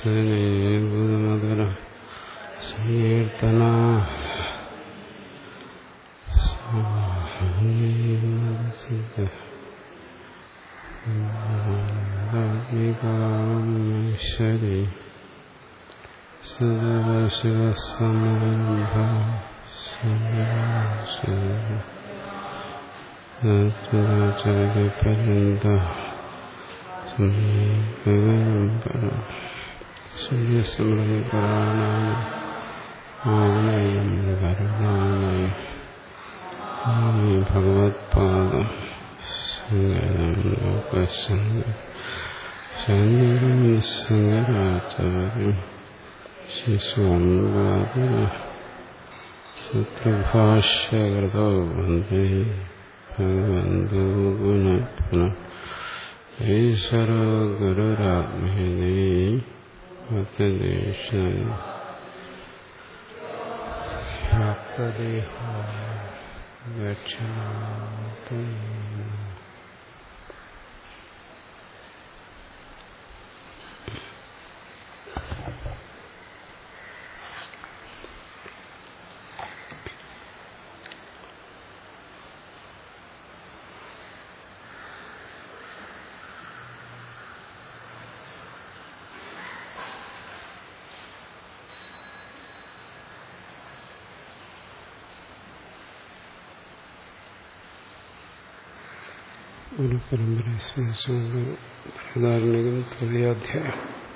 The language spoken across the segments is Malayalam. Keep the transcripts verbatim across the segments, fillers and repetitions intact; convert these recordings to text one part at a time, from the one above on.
മധുര സങ്കീർത്തന ശരി സദാശിവസമാരംഭ ശിവപര്യന്ത സൂര്യസ്മൃതിപുരാണായം കരുണാമയം സ്വാമി ഭഗവത്പാദം ശങ്കരം ശങ്കരാചാര്യം ശിശുവാദ സൂത്രഭാഷ്യകൃതോ വന്ദേ ഭഗവന്തോ പുനഃ പുനഃ ഈശ്വരോ ഗുരുരാത്മേനേ വ്യാപ്തദേഹോ ദക്ഷിണാമൂർത്തേ. ഒരു പരമ്പരയെ സ്മരിച്ചുകൊണ്ട് ബൃഹദാരണ്യകം തൃതീയാധ്യായം.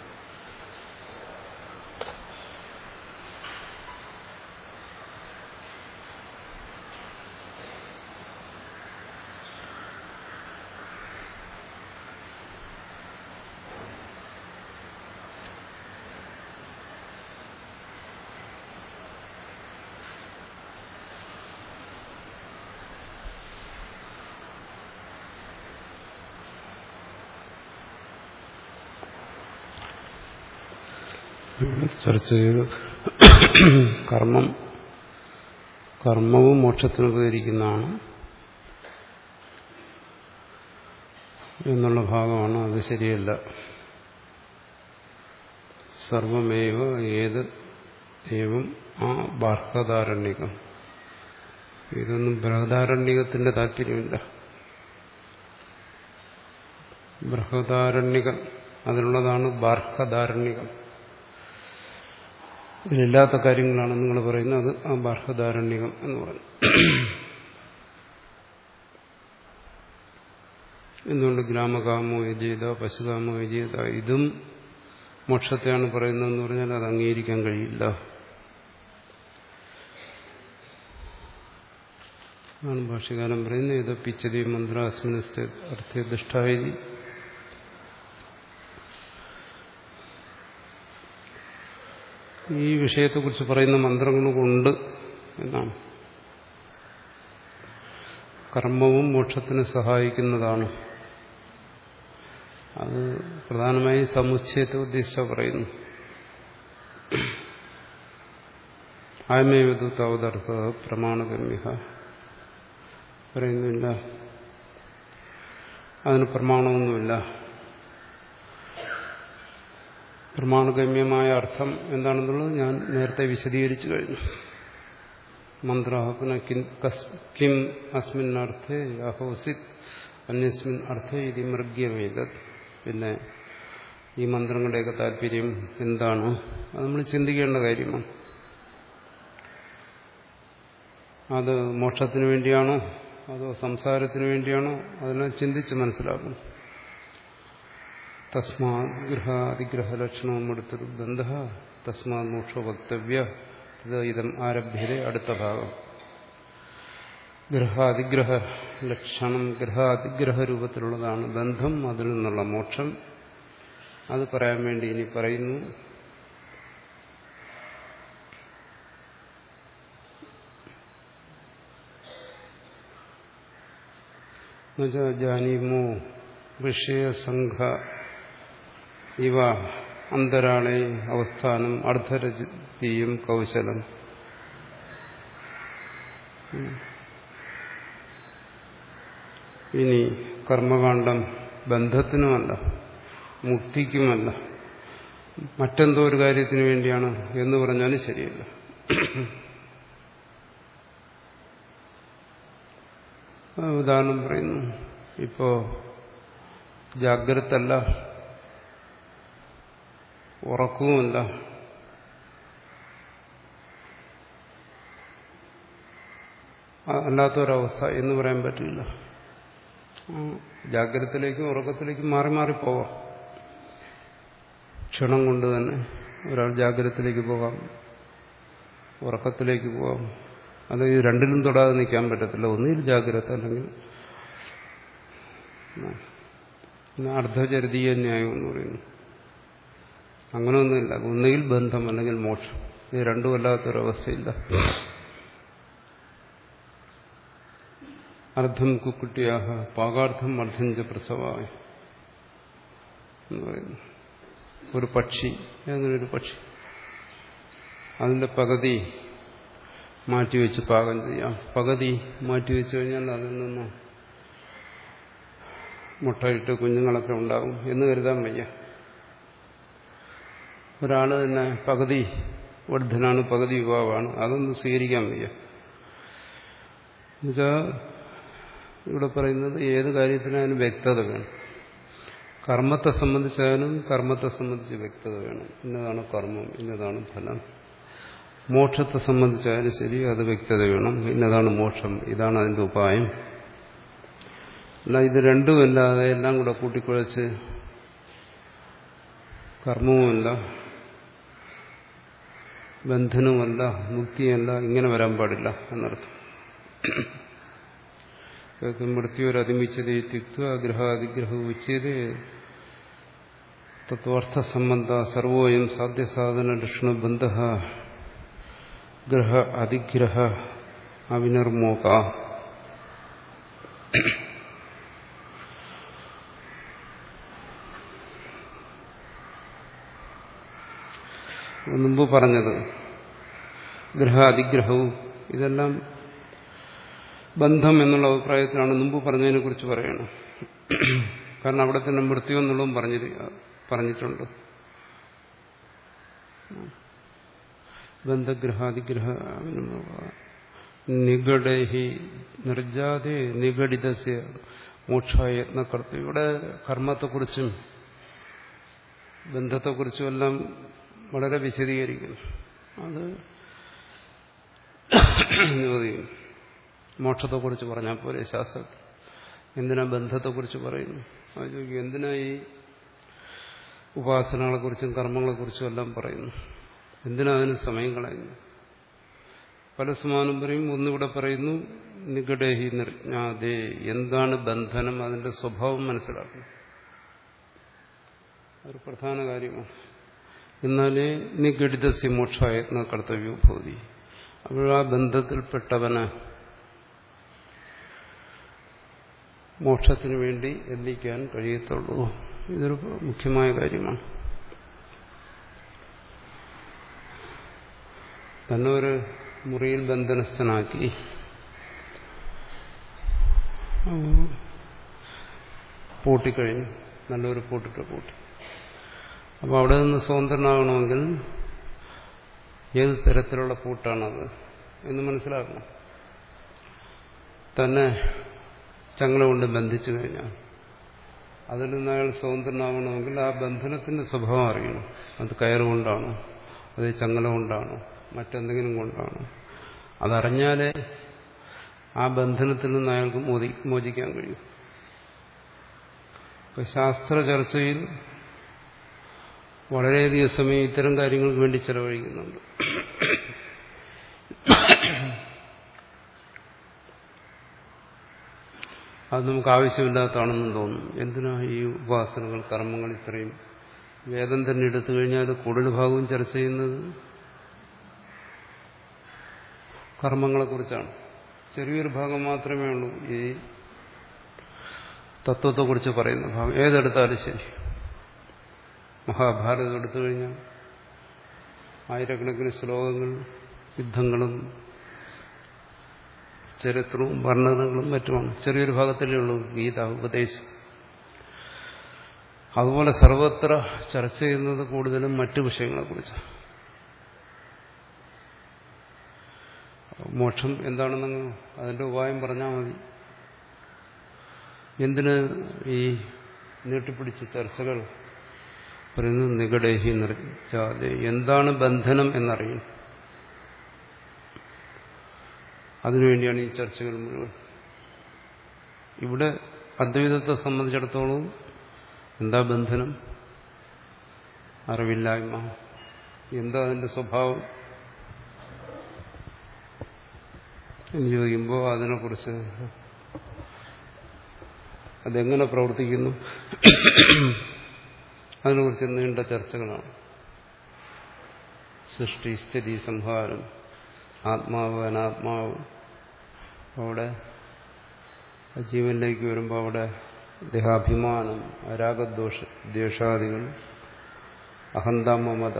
ചർച്ച ചെയ്ത് കർമ്മം കർമ്മവും മോക്ഷത്തിന് ഉപകരിക്കുന്നതാണ് എന്നുള്ള ഭാഗമാണ്. അത് ശരിയല്ല. സർവമേവ ഏത് ഏവം ആ ബാർഹദാരണ്യകം. ഇതൊന്നും ബൃഹദാരണ്യകത്തിന്റെ താല്പര്യമില്ല. ബൃഹദാരണ്യകം അതിലുള്ളതാണ് ബാർഹദാരണ്യകം. ഇതിലില്ലാത്ത കാര്യങ്ങളാണ് നിങ്ങൾ പറയുന്നത്. അത് ആ ബാർഹദാരണ്യകം എന്ന് പറഞ്ഞു. എന്തുകൊണ്ട് ഗ്രാമകാമോ യജീത പശുകാമോ യജീത ഇതും മോക്ഷത്തെയാണ് പറയുന്നതെന്ന് പറഞ്ഞാൽ അത് അംഗീകരിക്കാൻ കഴിയില്ല. ആണ് ഭാഷ്യകാരൻ പറയുന്നത്. ഇത് പിച്ചതി മന്ത്ര അസ്മിനസ്ഥ അർത്ഥദുഷ്ടായി. ഈ വിഷയത്തെക്കുറിച്ച് പറയുന്ന മന്ത്രങ്ങളുമുണ്ട് എന്നാണ്. കർമ്മവും മോക്ഷത്തിന് സഹായിക്കുന്നതാണ്. അത് പ്രധാനമായി സമുച്ചയത്തെ ഉദ്ദേശിച്ച പറയുന്നു. ആയമേവതു താവതർത്ഥ പ്രമാണഗമ്യ പറയുന്നില്ല. അതിന് പ്രമാണമൊന്നുമില്ല. പ്രമാണഗമ്യമായ അർത്ഥം എന്താണെന്നുള്ളത് ഞാൻ നേരത്തെ വിശദീകരിച്ചു കഴിഞ്ഞു. മന്ത്രാഹന കിം അസ്മിൻ അർത്ഥേ അഹോസിത് അന്യസ്മിൻ അർത്ഥേ ഇത് മൃഗ്യവേദത്. പിന്നെ ഈ മന്ത്രങ്ങളുടെയൊക്കെ താല്പര്യം എന്താണ്? അത് നമ്മൾ ചിന്തിക്കേണ്ട കാര്യമാണ്. അത് മോക്ഷത്തിന് വേണ്ടിയാണോ അതോ സംസാരത്തിന് വേണ്ടിയാണോ? അതിനെ ചിന്തിച്ച് മനസ്സിലാക്കണം. തസ്മാത് ഗൃഹാതിഗ്രഹലക്ഷണവും എടുത്തൊരു ബന്ധ തസ്മാത് മോക്ഷോ വക്തവ്യ. ഇതം ആരഭ്യതേ അടുത്ത ഭാഗം. ഗൃഹാതിഗ്രഹ ലക്ഷണം ഗൃഹാതിഗ്രഹ രൂപത്തിലുള്ളതാണ് ബന്ധം. അതിൽ നിന്നുള്ള മോക്ഷം അത് പറയാൻ വേണ്ടി ഇനി പറയുന്നു. ജാനീമോ വിഷയസംഘ ഇവ അന്തരാളെ അവസ്ഥാനം അർദ്ധരജീയം കൗശലം. ഇനി കർമ്മകാണ്ഡം ബന്ധത്തിനുമല്ല മുക്തിക്കുമല്ല. മറ്റെന്തോ ഒരു കാര്യത്തിന് വേണ്ടിയാണ് എന്ന് പറഞ്ഞാലും ശരിയല്ല. ഉദാഹരണം പറയുന്നു, ഇപ്പോ ജാഗ്രതല്ല, ഉറക്കവുമല്ല, അല്ലാത്തൊരവസ്ഥ എന്ന് പറയാൻ പറ്റില്ല. ജാഗ്രതത്തിലേക്കും ഉറക്കത്തിലേക്കും മാറി മാറി പോവാം. ക്ഷണം കൊണ്ട് തന്നെ ഒരാൾ ജാഗ്രതത്തിലേക്ക് പോകാം, ഉറക്കത്തിലേക്ക് പോകാം. അത് ഈ രണ്ടിലും തൊടാതെ നിൽക്കാൻ പറ്റത്തില്ല. ഒന്നിൽ ജാഗ്രത, അല്ലെങ്കിൽ അർദ്ധചരിതീയ ന്യായം എന്ന് പറയുന്നു. അങ്ങനെയൊന്നുമില്ല. ഒന്നുകിൽ ബന്ധം അല്ലെങ്കിൽ മോക്ഷം. ഇത് രണ്ടും അല്ലാത്തൊരവസ്ഥയില്ല. അർദ്ധം കുക്കുട്ടിയാഹ പാകാർത്ഥം അർദ്ധം ച പ്രസവായ എന്ന് പറയുന്നു. ഒരു പക്ഷി, അങ്ങനൊരു പക്ഷി, അതിന്റെ പകുതി മാറ്റിവെച്ച് പാകം ചെയ്യാം. പകുതി മാറ്റിവെച്ചു കഴിഞ്ഞാൽ അതിൽ നിന്ന് മുട്ടയിട്ട് കുഞ്ഞുങ്ങളൊക്കെ ഉണ്ടാകും എന്ന് കരുതാൻ വയ്യ. ഒരാൾ തന്നെ പകുതി വർദ്ധനാണ്, പകുതി യുവാവാണ്, അതൊന്നും സ്വീകരിക്കാൻ വയ്യ. എന്നുവെച്ചാൽ ഇവിടെ പറയുന്നത് ഏത് കാര്യത്തിനായാലും വ്യക്തത വേണം. കർമ്മത്തെ സംബന്ധിച്ചായാലും കർമ്മത്തെ സംബന്ധിച്ച് വ്യക്തത വേണം. ഇന്നതാണ് കർമ്മം, ഇന്നതാണ് ഫലം. മോക്ഷത്തെ സംബന്ധിച്ചായാലും ശരി, അത് വ്യക്തത വേണം. ഇന്നതാണ് മോക്ഷം, ഇതാണ് അതിന്റെ ഉപായം. അല്ല ഇത് രണ്ടുമല്ലാതെ എല്ലാം കൂടെ കൂട്ടിക്കുഴച്ച് കർമ്മവുമല്ല, ബന്ധനവുമല്ല, മുക്തിയല്ല, ഇങ്ങനെ വരാൻ പാടില്ല എന്നർത്ഥം. മൃത്യുരതിമിച്ചത് തിക്ത ഗ്രഹാതിഗ്രഹ ഉച്ചത് തത്വാർത്ഥ സംബന്ധ സർവോയം സാധ്യസാധന ലക്ഷണബന്ധ ഗ്രഹ അതിഗ്രഹ അവിനിർമോക. മുമ്പ് പറഞ്ഞത് ഗ്രഹ അതിഗ്രഹവും ഇതെല്ലാം ബന്ധം എന്നുള്ള അഭിപ്രായത്തിലാണ് മുമ്പ് പറഞ്ഞതിനെ കുറിച്ച് പറയണം. കാരണം അവിടെ തന്നെ മൃത്യു എന്നുള്ളതും പറഞ്ഞി പറഞ്ഞിട്ടുണ്ട്. ബന്ധഗ്രഹാതിഗ്രഹ നിഗഡഹി നിർജാതെ നിഗഡിതസ്യ മോക്ഷയത്നകർത്തവ്യം. ഇവിടെ കർമ്മത്തെക്കുറിച്ചും ബന്ധത്തെക്കുറിച്ചും എല്ലാം വളരെ വിശദീകരിക്കുന്നു. അത് ചോദിക്കും, മോക്ഷത്തെക്കുറിച്ച് പറഞ്ഞാൽ പോലെ ശാസ്ത്രത്തിൽ എന്തിനാ ബന്ധത്തെക്കുറിച്ച് പറയുന്നു? അത് ചോദിക്കും, എന്തിനാ ഈ ഉപാസനകളെക്കുറിച്ചും കർമ്മങ്ങളെക്കുറിച്ചും എല്ലാം പറയുന്നു? എന്തിനാ അതിന് സമയം കളയുന്നു? പല സമാനം പറയും. ഒന്നിവിടെ പറയുന്നു നിഗഡേഹി നിർജ്ഞാതേ, എന്താണ് ബന്ധനം, അതിന്റെ സ്വഭാവം മനസ്സിലാക്കണം. ഒരു പ്രധാന കാര്യമാണ്. എന്നാലേ നിഗഡിതസ്യ മോക്ഷായത്ന കർത്തവ്യോ ഭവതി. അപ്പോൾ ആ ബന്ധത്തിൽപ്പെട്ടവന് മോക്ഷത്തിനു വേണ്ടി എത്തിക്കാൻ കഴിയത്തുള്ളൂ. ഇതൊരു മുഖ്യമായ കാര്യമാണ്. തന്നെ ഒരു മുറിയിൽ ബന്ധനസ്ഥനാക്കി പൂട്ടിക്കഴിഞ്ഞു, നല്ലൊരു പൂട്ടിട്ട് പൂട്ടി. അപ്പോൾ അവിടെ നിന്ന് സ്വതന്ത്രനാകണമെങ്കിൽ ഏത് തരത്തിലുള്ള പൂട്ടാണത് എന്ന് മനസ്സിലാക്കണം. തന്നെ ചങ്ങല കൊണ്ട് ബന്ധിച്ചു കഴിഞ്ഞാൽ അതിൽ നിന്ന് അയാൾ സ്വതന്ത്രനാകണമെങ്കിൽ ആ ബന്ധനത്തിന്റെ സ്വഭാവം അറിയണം. അത് കയറുകൊണ്ടാണോ, അത് ചങ്ങല കൊണ്ടാണോ, മറ്റെന്തെങ്കിലും കൊണ്ടാണോ? അതറിഞ്ഞാലേ ആ ബന്ധനത്തിൽ നിന്ന് അയാൾക്ക് മോചി മോചിക്കാൻ കഴിയും. ഇപ്പൊ ശാസ്ത്ര ചർച്ചയിൽ വളരെയധികം സമയം ഇത്തരം കാര്യങ്ങൾക്ക് വേണ്ടി ചെലവഴിക്കുന്നുണ്ട്. അത് നമുക്ക് ആവശ്യമില്ലാത്തതാണെന്നും തോന്നും. എന്തിനാ ഈ ഉപാസനകൾ, കർമ്മങ്ങൾ ഇത്രയും? വേദം തന്നെ എടുത്തു കഴിഞ്ഞാൽ കൂടുതൽ ഭാഗവും ചർച്ച ചെയ്യുന്നത് കർമ്മങ്ങളെക്കുറിച്ചാണ്. ചെറിയൊരു ഭാഗം മാത്രമേ ഉള്ളൂ ഈ തത്വത്തെക്കുറിച്ച് പറയുന്ന ഭാഗം. ഏതെടുത്താലും ശരി, മഹാഭാരതം എടുത്തു കഴിഞ്ഞാൽ ആയിരക്കണക്കിന് ശ്ലോകങ്ങൾ, യുദ്ധങ്ങളും ചരിത്രവും വർണ്ണനകളും മറ്റുമാണ്. ചെറിയൊരു ഭാഗത്തിലേ ഉള്ളൂ ഗീത ഉപദേശം. അതുപോലെ സർവത്ര ചർച്ച ചെയ്യുന്നത് കൂടുതലും മറ്റു വിഷയങ്ങളെക്കുറിച്ചാണ്. മോക്ഷം എന്താണെന്ന് അതിന്റെ ഉപായം പറഞ്ഞാൽ മതി. എന്തിന് ഈ നീട്ടിപ്പിടിച്ച ചർച്ചകൾ പറയുന്നത്? നികടേഹി നിർജാതെ, എന്താണ് ബന്ധനം എന്നറിയും. അതിനുവേണ്ടിയാണ് ഈ ചർച്ചകൾ മുഴുവൻ. ഇവിടെ അദ്വൈതത്തെ സംബന്ധിച്ചിടത്തോളം എന്താ ബന്ധനം? അറിവില്ലായ്മ. എന്താ അതിന്റെ സ്വഭാവം എന്ന് ചോദിക്കുമ്പോൾ അതിനെക്കുറിച്ച്, അതെങ്ങനെ പ്രവർത്തിക്കുന്നു, അതിനെക്കുറിച്ച് നീണ്ട ചർച്ചകളാണ്. സൃഷ്ടി, സ്ഥിതി, സംഹാരം, ആത്മാവ്, അനാത്മാവ്. അവിടെ ജീവനിലേക്ക് വരുമ്പോൾ അവിടെ ദേഹാഭിമാനം, രാഗദ്വേഷ ദ്വേഷാദികൾ, അഹന്ത, മമത,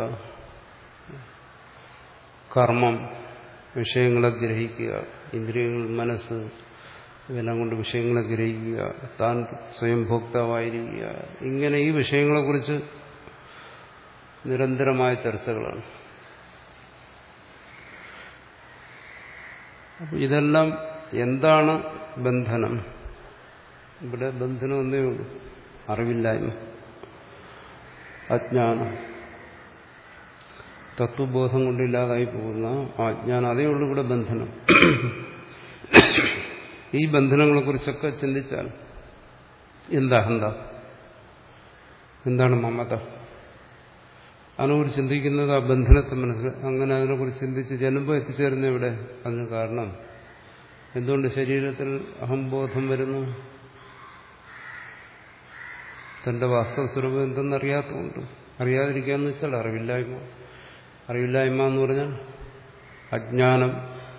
കർമ്മം, വിഷയങ്ങളെ ഗ്രഹിക്കുക, ഇന്ദ്രിയങ്ങൾ, മനസ്സ്, ഇതെല്ലാം കൊണ്ട് വിഷയങ്ങളെ ഗ്രഹിക്കുക, താൻ സ്വയം ഭോക്താവായിരിക്കുക. ഇങ്ങനെ ഈ വിഷയങ്ങളെക്കുറിച്ച് നിരന്തരമായ ചർച്ചകളാണ്. അപ്പോൾ ഇതെല്ലാം എന്താണ് ബന്ധനം? ഇവിടെ ബന്ധനം ഒന്നേ ഉള്ളൂ, അറിവില്ലായ്മ, അജ്ഞാനം. തത്വബോധം കൊണ്ടില്ലാതായി പോകുന്ന അജ്ഞാനം, അതേ ഉള്ളൂ ഇവിടെ ബന്ധനം. ഈ ബന്ധനങ്ങളെക്കുറിച്ചൊക്കെ ചിന്തിച്ചാൽ എന്താ അഹന്ത, എന്താണ് മമത, അതിനെക്കുറിച്ച് ചിന്തിക്കുന്നത് ആ ബന്ധനത്തെ മനസ്സിൽ. അങ്ങനെ അതിനെക്കുറിച്ച് ചിന്തിച്ച് ചെല്ലുമ്പോൾ എത്തിച്ചേരുന്ന ഇവിടെ. അതിന് കാരണം എന്തുകൊണ്ട് ശരീരത്തിൽ അഹംബോധം വരുന്നു? തന്റെ വാസ്തവ സ്വരൂപം എന്തെന്നറിയാത്തതുകൊണ്ട്. അറിയാതിരിക്കാന്ന് വെച്ചാൽ അറിവില്ലായ്മ. അറിവില്ലായ്മ എന്ന് പറഞ്ഞാൽ അജ്ഞാനം.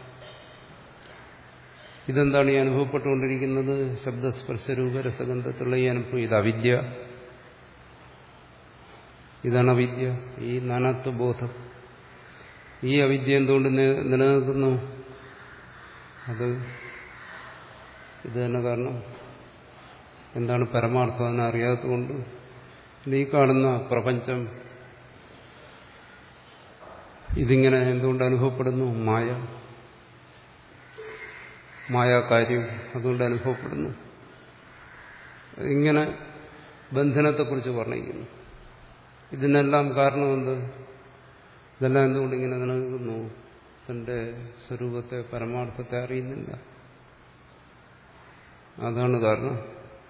ഇതെന്താണ് ഈ അനുഭവപ്പെട്ടുകൊണ്ടിരിക്കുന്നത്? ശബ്ദസ്പർശരൂപ രസഗന്ധത്തിലുള്ള ഈ അനുഭവം, ഇത് അവിദ്യ. ഇതാണ് അവിദ്യ, ഈ നാനാത്വബോധം. ഈ അവിദ്യ എന്തുകൊണ്ട് നിലനിൽക്കുന്നു? അത് ഇത് തന്നെ കാരണം. എന്താണ് പരമാർത്ഥം? അതിനെ അറിയാത്തതുകൊണ്ട്. ഈ കാണുന്ന പ്രപഞ്ചം ഇതിങ്ങനെ എന്തുകൊണ്ട് അനുഭവപ്പെടുന്നു? മായ, മായാകാര്യം അതുകൊണ്ട് അനുഭവപ്പെടുന്നു. ഇങ്ങനെ ബന്ധനത്തെക്കുറിച്ച് പറഞ്ഞിരിക്കുന്നു. ഇതിനെല്ലാം കാരണമെന്ത്? ഇതെല്ലാം എന്തുകൊണ്ട് ഇങ്ങനെ നിലനിൽക്കുന്നു? തന്റെ സ്വരൂപത്തെ, പരമാർത്ഥത്തെ അറിയുന്നില്ല. അതാണ് കാരണം.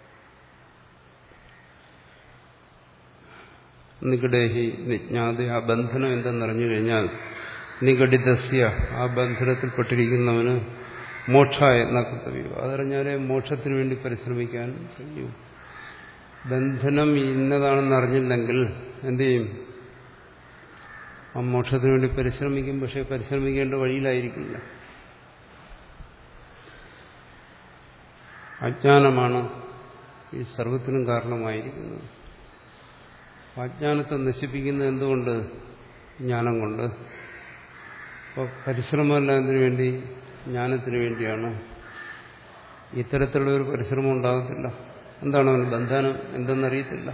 നികടേഹി നിജ്ഞാത, ആ ബന്ധനം എന്തെന്നറിഞ്ഞു കഴിഞ്ഞാൽ നികടിതസ്യ, ആ ബന്ധനത്തിൽപ്പെട്ടിരിക്കുന്നവന് മോക്ഷായ കർത്തവ്യം, അതറിഞ്ഞാലേ മോക്ഷത്തിന് വേണ്ടി പരിശ്രമിക്കാൻ കഴിയും. ബന്ധനം ഇന്നതാണെന്ന് അറിഞ്ഞില്ലെങ്കിൽ എന്തു ചെയ്യും? ആ മോക്ഷത്തിന് വേണ്ടി പരിശ്രമിക്കും, പക്ഷെ പരിശ്രമിക്കേണ്ട വഴിയിലായിരിക്കില്ല. അജ്ഞാനമാണ് ഈ സർവത്തിനും കാരണമായിരിക്കുന്നത്. അജ്ഞാനത്തെ നശിപ്പിക്കുന്നത് എന്തുകൊണ്ട്? ജ്ഞാനം കൊണ്ട്. അപ്പോൾ പരിശ്രമമല്ല എന്തിനു വേണ്ടി? ജ്ഞാനത്തിന് വേണ്ടിയാണ്. ഇത്തരത്തിലുള്ള ഒരു പരിശ്രമം ഉണ്ടാകത്തില്ല. എന്താണ് അവന് ബന്ധനം എന്തെന്നറിയത്തില്ല.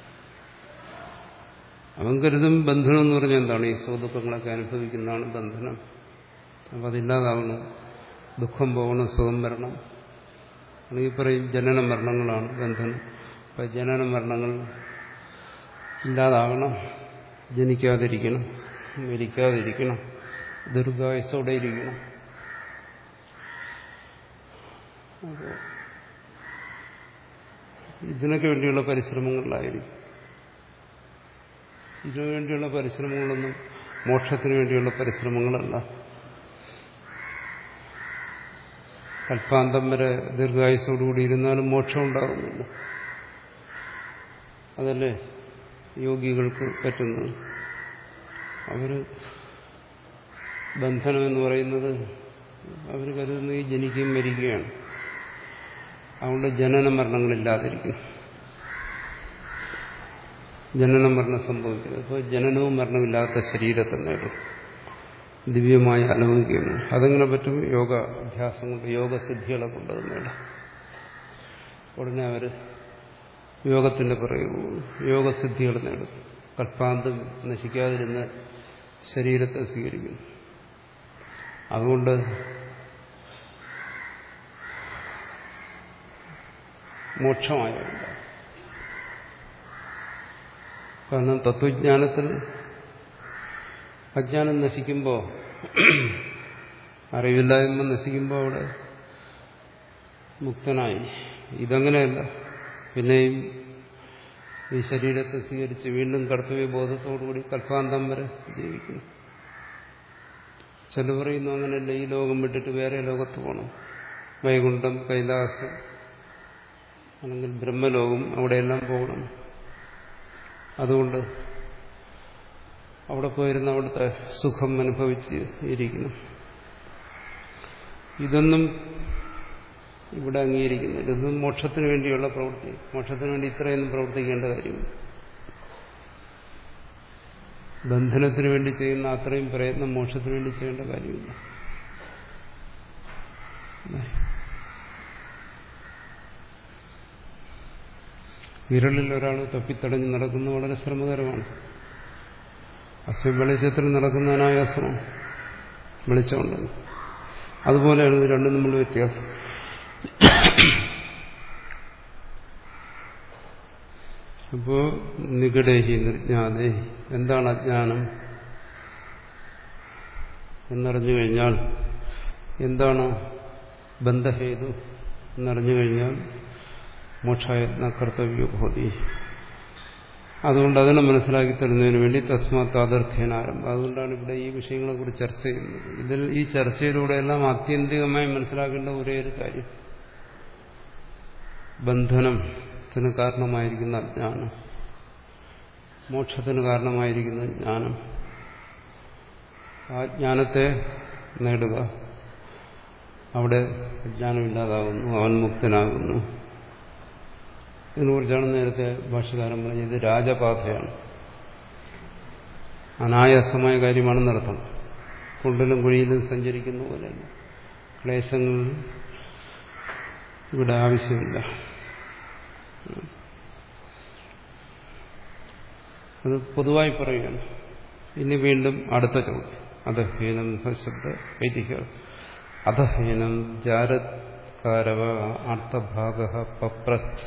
അവൻ കരുതും ബന്ധനം എന്ന് പറഞ്ഞാൽ എന്താണ്? ഈ സുഖദുഃഖങ്ങളൊക്കെ അനുഭവിക്കുന്നതാണ് ബന്ധനം. അപ്പം അതില്ലാതാവണം, ദുഃഖം പോകണം, സുഖം വരണം. അല്ലെങ്കിൽ പറയും ജനന മരണങ്ങളാണ് ബന്ധനം. അപ്പം ജനന മരണങ്ങൾ ഇല്ലാതാകണം, ജനിക്കാതിരിക്കണം, മരിക്കാതിരിക്കണം, ദീർഘായുസ്സോടെ ഇരിക്കണം. അപ്പോൾ ഇതിനൊക്കെ വേണ്ടിയുള്ള പരിശ്രമങ്ങളിലായിരിക്കും. ഇതിനു വേണ്ടിയുള്ള പരിശ്രമങ്ങളൊന്നും മോക്ഷത്തിന് വേണ്ടിയുള്ള പരിശ്രമങ്ങളല്ല. കൽപ്പാന്തം വരെ ദീർഘായുസ്സോടുകൂടി ഇരുന്നാലും മോക്ഷം ഉണ്ടാകുന്നില്ല. അതല്ലേ യോഗികൾക്ക് പറ്റുന്നത്. അവർ ബന്ധനം എന്ന് പറയുന്നത് അവർ കരുതുന്നത് ഈ ജനിക്കുകയും മരിക്കുകയാണ്. അതുകൊണ്ട് ജനന മരണങ്ങളില്ലാതിരിക്കും. ജനന മരണം സംഭവിക്കുന്നത്. അപ്പോൾ ജനനവും മരണമില്ലാത്ത ശരീരത്തെ നേടും, ദിവ്യമായ അനുഭവിക്കുന്നു. അതെങ്ങനെ പറ്റും? യോഗ അഭ്യാസം കൊണ്ട്, യോഗസിദ്ധികളെ കൊണ്ട് അത് നേടാം. ഉടനെ അവർ യോഗത്തിന്റെ പിറകെ യോഗസിദ്ധികൾ നേടും. കൽപ്പാന്തം നശിക്കാതിരുന്ന ശരീരത്തെ സ്വീകരിക്കുന്നു. അതുകൊണ്ട് മോക്ഷമായല്ല. കാരണം തത്വജ്ഞാനത്തിൽ അജ്ഞാനം നശിക്കുമ്പോൾ, അറിവില്ലായ്മ നശിക്കുമ്പോൾ അവിടെ മുക്തനായി. ഇതങ്ങനെയല്ല. പിന്നെയും ഈ ശരീരത്തെ സ്വീകരിച്ച് വീണ്ടും കർത്തവ്യബോധത്തോടുകൂടി കൽപ്പാന്തം വരെ ജീവിക്കുന്നു. ചില പറയുന്നു അങ്ങനെയല്ല, ഈ ലോകം വിട്ടിട്ട് വേറെ ലോകത്ത് പോകണം, വൈകുണ്ഠം, കൈലാസം അല്ലെങ്കിൽ ബ്രഹ്മലോകം, അവിടെയെല്ലാം പോകണം. അതുകൊണ്ട് അവിടെ പോയിരുന്ന അവിടുത്തെ സുഖം അനുഭവിച്ച് ഇരിക്കണം. ഇതൊന്നും ഇവിടെ അംഗീകരിക്കുന്നില്ല. ഇതൊന്നും മോക്ഷത്തിന് വേണ്ടിയുള്ള പ്രവൃത്തി. മോക്ഷത്തിന് വേണ്ടി ഇത്രയൊന്നും പ്രവർത്തിക്കേണ്ട കാര്യമില്ല. ബന്ധനത്തിന് വേണ്ടി ചെയ്യുന്ന അത്രയും പ്രയത്നം മോക്ഷത്തിന് വേണ്ടി ചെയ്യേണ്ട കാര്യമില്ല. വിരളിൽ ഒരാൾ തപ്പിത്തടഞ്ഞ് നടക്കുന്നത് വളരെ ശ്രമകരമാണ്. അസ്യം വെളിച്ചത്തിൽ നടക്കുന്ന അനായാസമാണ്, വെളിച്ചമുണ്ടെന്ന്. അതുപോലെയാണ് ഇത് രണ്ടും തമ്മിൽ വ്യത്യാസം. അപ്പോ നികടേഹി നിർജ്ഞാതേ, എന്താണ് അജ്ഞാനം എന്നറിഞ്ഞു കഴിഞ്ഞാൽ, എന്താണ് ബന്ധഹേതു എന്നറിഞ്ഞു കഴിഞ്ഞാൽ മോക്ഷയത്ന കർത്തവ്യോഭൂതി. അതുകൊണ്ട് അതിനെ മനസ്സിലാക്കി തരുന്നതിന് വേണ്ടി തസ്മാത് താദർത്ഥ്യനാരംഭം. അതുകൊണ്ടാണ് ഇവിടെ ഈ വിഷയങ്ങളെ കുറിച്ച് ചർച്ച ചെയ്യുന്നത്. ഇതിൽ ഈ ചർച്ചയിലൂടെയെല്ലാം ആത്യന്തികമായി മനസ്സിലാക്കേണ്ട ഒരേ ഒരു കാര്യം, ബന്ധനത്തിന് കാരണമായിരിക്കുന്ന അജ്ഞാനം, മോക്ഷത്തിന് കാരണമായിരിക്കുന്ന ജ്ഞാനം, ആ ജ്ഞാനത്തെ നേടുക. അവിടെ അജ്ഞാനമില്ലാതാകുന്നു, അവൻ മുക്തനാകുന്നു. ഇതിനെക്കുറിച്ചാണ് നേരത്തെ ഭാഷ്യകാരൻ പറഞ്ഞത്. ഇത് രാജപാതയാണ്, അനായാസമായ കാര്യമാണെന്നർത്ഥം. കുണ്ടിലും കുഴിയിലും സഞ്ചരിക്കുന്ന പോലെയല്ല. ക്ലേശങ്ങൾ ഇവിടെ ആവശ്യമില്ല. അത് പൊതുവായി പറയുകയാണ്. ഇനി വീണ്ടും അടുത്ത ചോദ്യം. അധഹീനം ശബ്ദ വൈദിക അധഹീനം ജാരത്കാരവ അർത്ഥഭാഗ പപ്രച്ഛ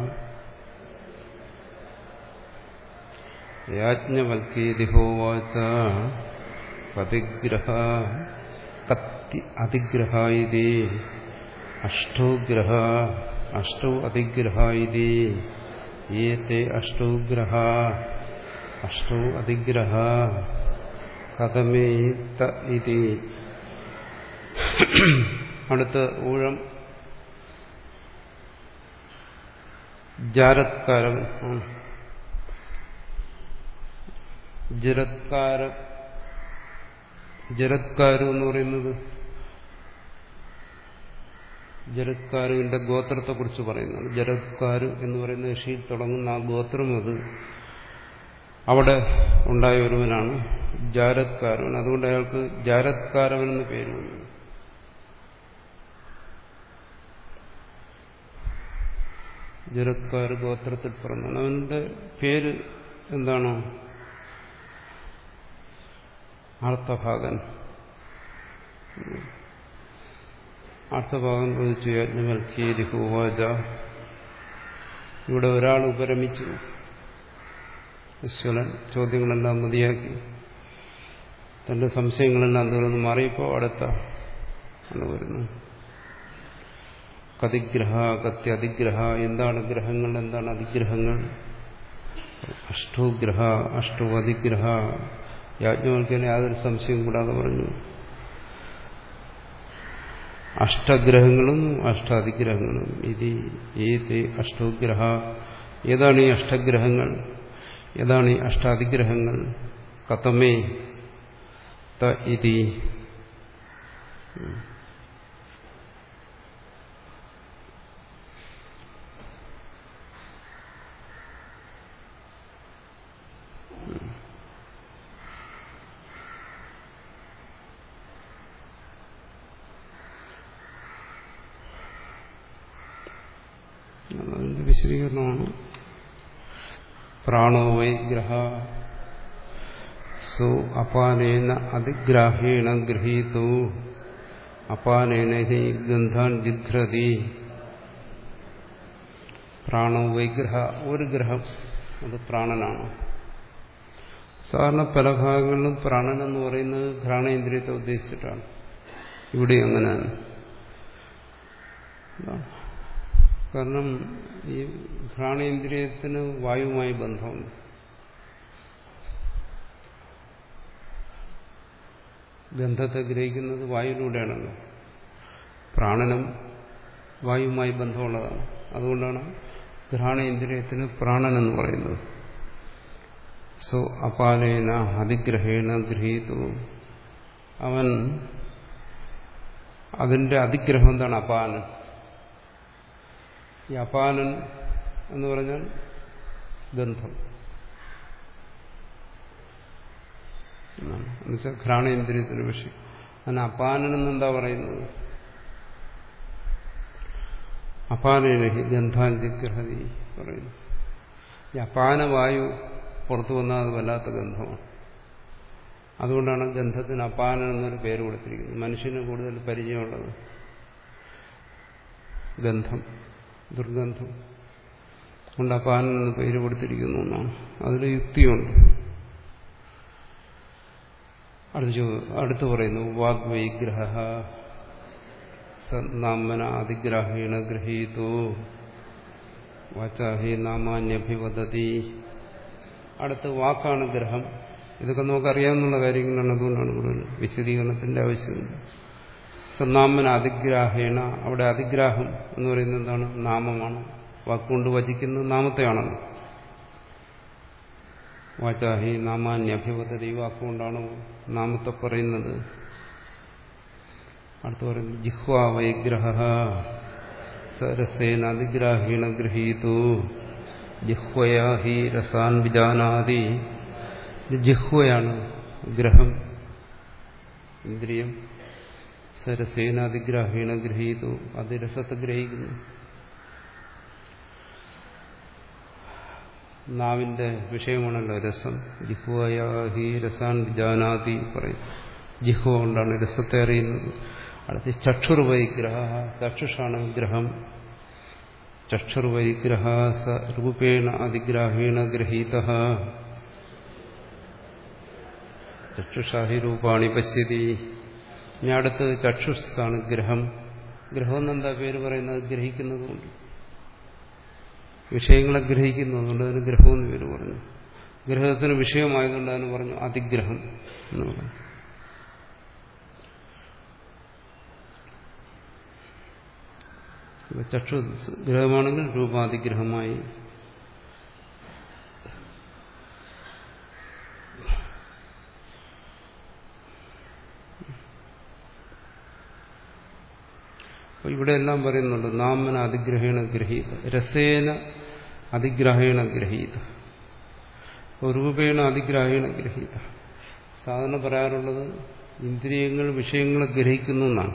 യാജ്ഞവൽക്കീതിഹോവാച പതിഗ്രഹ കത്തി അതിഗ്രഹ ഇതി അഷ്ടോ ഗ്രഹ അഷ്ടോ അതിഗ്രഹ ഇതി ഏതേ അഷ്ടോ ഗ്രഹ അഷ്ടോ അതിഗ്രഹ കഥമേ ഇതി. അടുത്ത ഊഴം ജാരത്കാരം ജരത്കാര ജരത്കാരു എന്ന് പറയുന്നത് ജരത്കാരുവിന്റെ ഗോത്രത്തെ കുറിച്ച് പറയുന്നതാണ്. ജരത്കാരു എന്ന് പറയുന്ന ഋഷിയിൽ തുടങ്ങുന്ന ആ ഗോത്രം, അത് അവിടെ ഉണ്ടായ ഒരുവനാണ് ജാരത്കാരവൻ. അതുകൊണ്ട് അയാൾക്ക് ജാരത്കാരവൻ എന്ന് പേര് വന്നു. ജരത്കാർ ഗോത്രത്തിൽ പിറന്നാണ്. അവന്റെ പേര് എന്താണ്? ആർത്തഭാഗൻ. ആർത്തഭാഗൻ ചോദിച്ചു യാജ്ഞവൽക്യേതി ഹോവാച. ഇവിടെ ഒരാൾ ഉപരമിച്ചു. ഈശ്വരൻ ചോദ്യങ്ങളെല്ലാം മതിയാക്കി തന്റെ സംശയങ്ങളെല്ലാം തീർന്ന് മാറിയപ്പോൾ അടുത്ത ആണ് വരുന്നു. കതിഗ്രഹ കത്തി അതിഗ്രഹ. എന്താണ് ഗ്രഹങ്ങൾ, എന്താണ് അതിഗ്രഹങ്ങൾ? അഷ്ടോ ഗ്രഹ അഷ്ടോ അതിഗ്രഹ. യാജ്ഞവൽക്യന് യാതൊരു സംശയം കൂടാതെ പറഞ്ഞു, അഷ്ടഗ്രഹങ്ങളും അഷ്ടാധിഗ്രഹങ്ങളും. ഇത് ഏത് അഷ്ടോഗ്രഹ. ഏതാണ് ഈ അഷ്ടഗ്രഹങ്ങൾ, ഏതാണ് ഈ അഷ്ടാധിഗ്രഹങ്ങൾ? കഥമേ ത ഇതി. അതിന്റെ വിശദീകരണമാണ് പ്രാണോ വൈ ഗ്രഹ സോ അപാനേന അതിഗ്രാഹേണ ഗൃഹീതോ അപാനേന ഹി ഗന്ധാൻ ജിഘ്രതി. പ്രാണോ വൈഗ്രഹ, ഒരു ഗ്രഹം, അത് പ്രാണനാണ്. സാധാരണ പല ഭാഗങ്ങളിലും പ്രാണൻ എന്ന് പറയുന്നത് ഘ്രാണേന്ദ്രിയത്തെ ഉദ്ദേശിച്ചിട്ടാണ്. ഇവിടെ അങ്ങനെയാണ്. കാരണം ഈ ഘ്രാണേന്ദ്രിയത്തിന് വായുവുമായി ബന്ധമുണ്ട്. ഗന്ധത്തെ ഗ്രഹിക്കുന്നത് വായുവിലൂടെയാണല്ലോ. പ്രാണനും വായുവുമായി ബന്ധമുള്ളതാണ്. അതുകൊണ്ടാണ് ഘ്രാണേന്ദ്രിയത്തിന് പ്രാണൻ എന്ന് പറയുന്നത്. സോ അപാനേന അതിഗ്രഹേണ ഗൃഹീതു, അവൻ അതിന്റെ അതിഗ്രഹം എന്താണ്? അപാനൻ. ഈ അപാനൻ എന്ന് പറഞ്ഞാൽ ഗന്ധം എന്നുവെച്ചാൽ ഘ്രാണേന്ദ്രിയത്തിന് വിഷയം. അതിന് അപാനൻ എന്നെന്താ പറയുന്നത്? അപാനേനഹി ഗന്ധാഞ്ജിഗ്രഹതി പറയുന്നു. ഈ അപാനവായു പുറത്തു വന്നാൽ അത് വല്ലാത്ത ഗന്ധമാണ്. അതുകൊണ്ടാണ് ഗന്ധത്തിന് അപാനൻ എന്നൊരു പേര് കൊടുത്തിരിക്കുന്നത്. മനുഷ്യന് കൂടുതൽ പരിചയമുള്ളത് ഗന്ധം, ദുർഗന്ധം കൊണ്ട് അപാനൻ എന്ന് പേര് കൊടുത്തിരിക്കുന്നു എന്നാണ്. അതിൽ യുക്തിയുണ്ട്. അടുത്ത് അടുത്ത് പറയുന്നു വാഗ്വൈഗ്രഹ നാമന അതിഗ്രാഹേണ ഗൃഹീതോ വാചാഹി നാമാന്യഭിവദതി. അടുത്ത് വാക്കാണ് ഗ്രഹം. ഇതൊക്കെ നമുക്കറിയാവുന്ന കാര്യങ്ങളാണ്. അതുകൊണ്ടാണ് കൂടുതൽ വിശദീകരണത്തിന്റെ ആവശ്യമില്ല. സന്നാമന അതിഗ്രാഹേണ, അവിടെ അതിഗ്രാഹം എന്ന് പറയുന്നത് എന്താണ്? നാമമാണ്. വാക്കുകൊണ്ട് വചിക്കുന്നത് നാമത്തെയാണല്ലോ. വാചാഹി നാമാന്യഭിവദതി, വാക്കുകൊണ്ടാണ് നാമത്തെ പറയുന്നത്. അടുത്ത് പറയുന്നത് ജിഹ്വാ വൈഗ്രഹ സരസേന അതിഗ്രാഹീണ ഗൃഹീതു ജിഹ്വയാ ഹി രസാൻ വിജാനാതി. ജിഹ്വയാണ് ഗ്രഹം, ഇന്ദ്രിയം. സരസേന അതിഗ്രാഹീണ ഗൃഹീതു, അത് രസത്തെ ഗ്രഹിക്കുന്നു. നാവിന്റെ വിഷയമാണല്ലോ രസം. ജിഹ്വയാ ഹി രസാൻ വിജാനാതി പറയും. ജിഹ്വ കൊണ്ടാണ് രസത്തെ അറിയുന്നത്. അടുത്ത് ചക്ഷുർവൈഗ്രഹ, ചക്ഷുഷാണ് ഗ്രഹം. ചക്ഷുർവൈഗ്രഹ സ രൂപേണ അതിഗ്രാഹേണ ഗൃഹീതഃ ചക്ഷുഷാഹി രൂപാണി പശ്യതി. ഇനി അടുത്ത് ചക്ഷുഷാണ് ഗ്രഹം. ഗ്രഹം എന്നെന്താ പേര് പറയുന്നത്? ഗ്രഹിക്കുന്നതുകൊണ്ട്, വിഷയങ്ങളെ ഗ്രഹിക്കുന്നതുകൊണ്ട് അതിന് ഗ്രഹം എന്ന് പേര് പറഞ്ഞു. ഗ്രഹത്തിന് വിഷയമായതുകൊണ്ട് അതിന് പറഞ്ഞു അതിഗ്രഹം എന്ന് പറഞ്ഞു. ചക്ഷു ഗ്രഹമാണെങ്കിൽ രൂപാതിഗ്രഹമായി. അപ്പൊ ഇവിടെ എല്ലാം പറയുന്നുണ്ട് നാമന അതിഗ്രഹേണ ഗ്രഹീത, രസേന അതിഗ്രഹേണ ഗ്രഹീത, രൂപേണ അതിഗ്രഹേണ ഗ്രഹീത. സാധാരണ പറയാറുള്ളത് ഇന്ദ്രിയങ്ങൾ വിഷയങ്ങളെ ഗ്രഹിക്കുന്നു എന്നാണ്.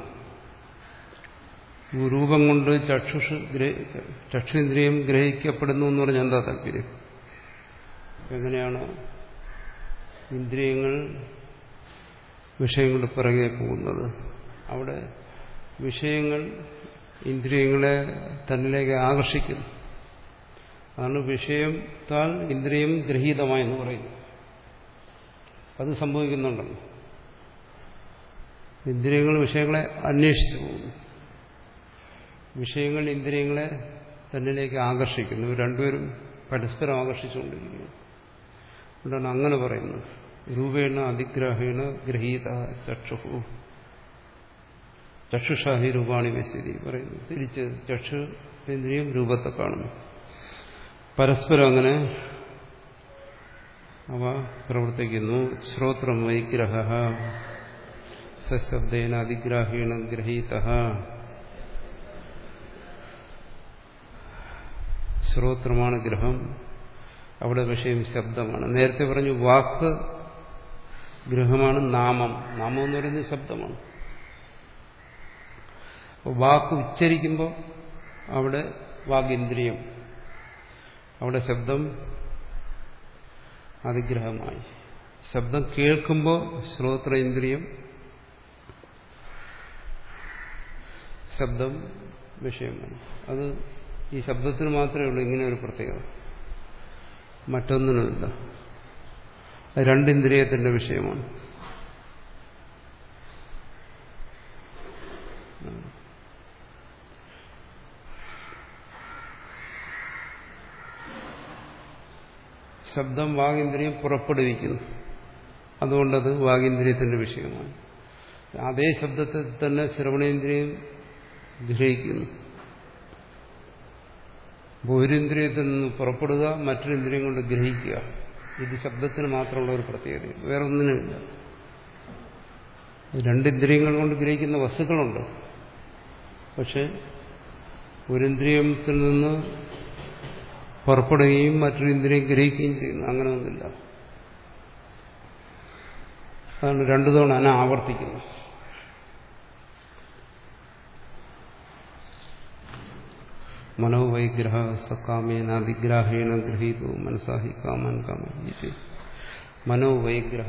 രൂപം കൊണ്ട് ചക്ഷുഷ് ചക്ഷുന്ദ്രിയം ഗ്രഹിക്കപ്പെടുന്നു എന്ന് പറഞ്ഞാൽ എന്താ താല്പര്യം? എങ്ങനെയാണ് ഇന്ദ്രിയങ്ങൾ വിഷയങ്ങളുടെ പിറകെ പോകുന്നത്? അവിടെ വിഷയങ്ങൾ ഇന്ദ്രിയങ്ങളെ തന്നിലേക്ക് ആകർഷിക്കുന്നു. അതാണ് വിഷയത്താൽ ഇന്ദ്രിയം ഗ്രഹീതമായെന്ന് പറയുന്നത്. അത് സംഭവിക്കുന്നുണ്ടല്ലോ. ഇന്ദ്രിയങ്ങൾ വിഷയങ്ങളെ അന്വേഷിച്ചു പോകുന്നു, വിഷയങ്ങൾ ഇന്ദ്രിയങ്ങളെ തന്നിലേക്ക് ആകർഷിക്കുന്നു. രണ്ടുപേരും പരസ്പരം ആകർഷിച്ചുകൊണ്ടിരിക്കുന്നു. അതുകൊണ്ടാണ് അങ്ങനെ പറയുന്നത്. രൂപേണ അതിഗ്രഹേണ ഗ്രഹീത ചക്ഷു ചക്ഷുഷാഹി രൂപാണി പശ്യതി പറയുന്നു. തിരിച്ച് ചക്ഷു ഇന്ദ്രിയം രൂപത്തെ കാണുന്നു. പരസ്പരം അങ്ങനെ അവ പ്രവർത്തിക്കുന്നു. ശ്രോത്രം വൈഗ്രഹ സശബ്ദേന അതിഗ്രാഹേണ ഗ്രഹീതഃ. ശ്രോത്രമാണ് ഗ്രഹം, അവിടെ വിഷയം ശബ്ദമാണ്. നേരത്തെ പറഞ്ഞു വാക്ക് ഗ്രഹമാണ്. നാമം നാമം എന്ന് പറയുന്നത് ശബ്ദമാണ്. വാക്ക് ഉച്ചരിക്കുമ്പോൾ അവിടെ വാഗിന്ദ്രിയം, അവിടെ ശബ്ദം അതിഗ്രഹമായി. ശബ്ദം കേൾക്കുമ്പോൾ ശ്രോത്രേന്ദ്രിയം ശബ്ദം വിഷയമാണ്. അത് ഈ ശബ്ദത്തിന് മാത്രമേ ഉള്ളൂ ഇങ്ങനെ ഒരു പ്രത്യേകത, മറ്റൊന്നിനുമില്ല. അത് രണ്ടിന്ദ്രിയത്തിന്റെ വിഷയമാണ്. ശബ്ദം വാഗിന്ദ്രിയം പുറപ്പെടുവിക്കുന്നു, അതുകൊണ്ടത് വാഗിന്ദ്രിയത്തിന്റെ വിഷയമാണ്. അതേ ശബ്ദത്തെ തന്നെ ശ്രവണേന്ദ്രിയം ഗ്രഹിക്കുന്നു. ഒരിന്ദ്രിയത്തിൽ നിന്ന് പുറപ്പെടുക, മറ്റൊരു ഇന്ദ്രിയം കൊണ്ട് ഗ്രഹിക്കുക, ഇത് ശബ്ദത്തിന് മാത്രമുള്ള ഒരു പ്രത്യേകത, വേറെ ഒന്നിനുമില്ല. രണ്ടിന്ദ്രിയങ്ങൾ കൊണ്ട് ഗ്രഹിക്കുന്ന വസ്തുക്കളുണ്ട്, പക്ഷെ ഒരിന്ദ്രിയത്തിൽ നിന്ന് പുറപ്പെടുകയും മറ്റൊരു ഇന്ദ്രിയം ഗ്രഹിക്കുകയും ചെയ്യുന്നു, അങ്ങനെ ഒന്നില്ല. അതാണ് രണ്ടു തവണ അതിനെ ആവർത്തിക്കുന്നു. മനോവൈഗ്രഹ സകാമേന അതിഗ്രാഹേണ ഗൃഹീതോ മനസാഹി കാമാൻ കാമയതി. മനോവൈഗ്രഹ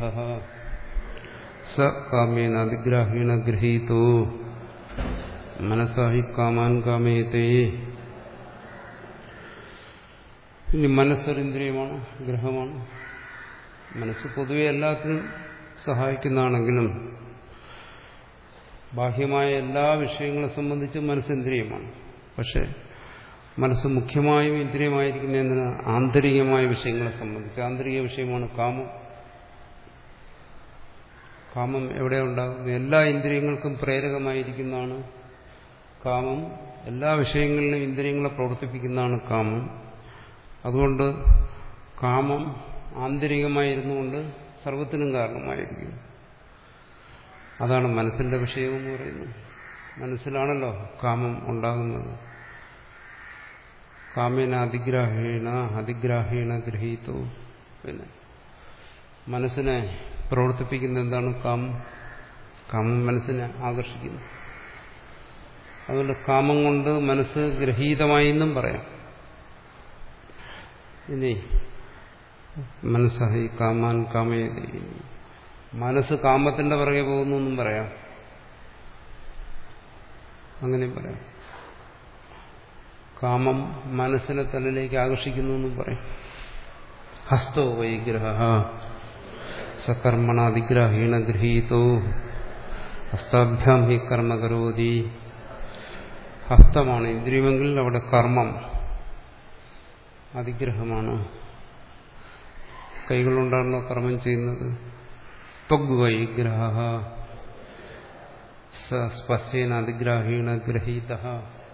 സകാമേന അതിഗ്രാഹേണ ഗൃഹീതോ മനസാഹി കാമാൻ കാമയതി. ഇനി മനസ്സൊരിന്ദ്രിയമാണ്, ഗ്രഹമാണ്. മനസ്സ് പൊതുവെ എല്ലാത്തിനും സഹായിക്കുന്നതാണെങ്കിലും ബാഹ്യമായ എല്ലാ വിഷയങ്ങളെ സംബന്ധിച്ച് മനസ്സിന്ദ്രിയമാണ്. പക്ഷെ മനസ്സ് മുഖ്യമായും ഇന്ദ്രിയമായിരിക്കുന്ന എന്തിന്? ആന്തരികമായ വിഷയങ്ങളെ സംബന്ധിച്ച്. ആന്തരിക വിഷയമാണ് കാമം. കാമം എവിടെ ഉണ്ടാകുന്നു? എല്ലാ ഇന്ദ്രിയങ്ങൾക്കും പ്രേരകമായിരിക്കുന്നതാണ് കാമം. എല്ലാ വിഷയങ്ങളിലും ഇന്ദ്രിയങ്ങളെ പ്രവർത്തിപ്പിക്കുന്നതാണ് കാമം. അതുകൊണ്ട് കാമം ആന്തരികമായിരുന്നുകൊണ്ട് സർവത്തിനും കാരണമായിരിക്കുന്നു. അതാണ് മനസ്സിന്റെ വിഷയമെന്ന് പറയുന്നത്. മനസ്സിലാണല്ലോ കാമം ഉണ്ടാകുന്നത്. കാമേന അതിഗ്രാഹേണ അതിഗ്രാഹേണ ഗൃഹീതോ. പിന്നെ മനസ്സിനെ പ്രവർത്തിപ്പിക്കുന്ന എന്താണ്? കാമം. കാമം മനസ്സിനെ ആകർഷിക്കുന്നു. അതുകൊണ്ട് കാമം കൊണ്ട് മനസ്സ് ഗ്രഹീതമായി എന്നും പറയാം. ഇനി മനസ്സായി കാമാൻ കാമയതി, മനസ്സ് കാമത്തിന്റെ പുറകെ പോകുന്നു എന്നും പറയാം, അങ്ങനെ പറയാം. കാമം മനസ്സിനെ തന്നിലേക്ക് ആകർഷിക്കുന്നു എന്നും പറയും. ഹസ്തോ വൈഗ്രഹ സകർമ്മണാതിഗ്രാഹീണ ഗൃഹീതോ ഹസ്താഭ്യാം ഹി കർമ്മ കരോതി. ഹസ്തമാണ് ഇന്ദ്രിയമെങ്കിൽ അവിടെ കർമ്മം അതിഗ്രഹമാണ്. കൈകളുണ്ടാണല്ലോ കർമ്മം ചെയ്യുന്നത്. ത്വഗ് വൈഗ്രഹ സ്പർശേന അതിഗ്രാഹീണ ഗൃഹീതഃ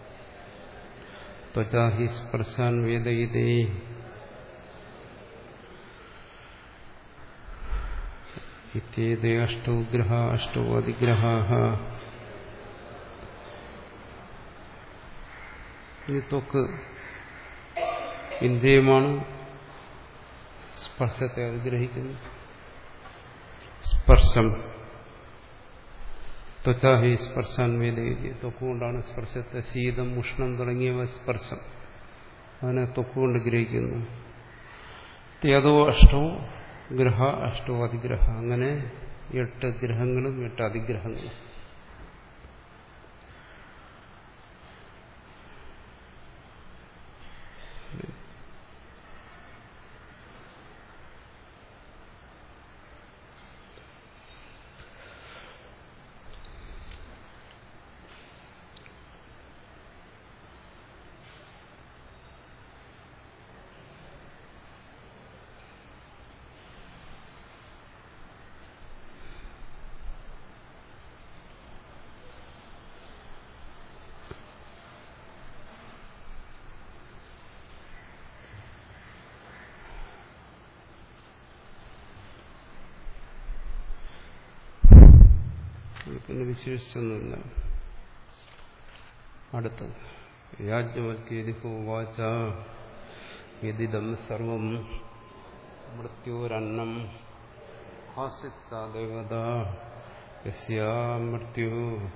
ത്വചാ ഹി സ്പർശാൻ വേദയതേ. ഇത്യേതേ അഷ്ടൗ ഗ്രഹ അഷ്ടൗ അതിഗ്രഹാഃ. ഇനി ത്വക്ക് ഇന്ദ്രിയമാണ്, സ്പർശത്തെ അതിഗ്രഹിക്കുന്നു. സ്പർശം ത്വചാഹി സ്പർശാൻ വേദയതി. ത്വക്കുകൊണ്ടാണ് സ്പർശത്തെ, ശീതം ഉഷ്ണം തുടങ്ങിയവ സ്പർശം, അതിനെ ത്വക്കുകൊണ്ട് ഗ്രഹിക്കുന്നു. ത്യതോ അഷ്ടോ ഗ്രഹ അഷ്ടോ അതിഗ്രഹ. അങ്ങനെ എട്ട് ഗ്രഹങ്ങളും എട്ട് അതിഗ്രഹങ്ങളും. പിന്നെ വിശേഷിച്ചൊന്നുമില്ല. അടുത്തത് യാജ്ഞവൽക്യേതിഹോവാച യദിദം സർവം മൃത്യോരന്നം ആസിത് സാ ദേവത യസ്യാ മൃത്യു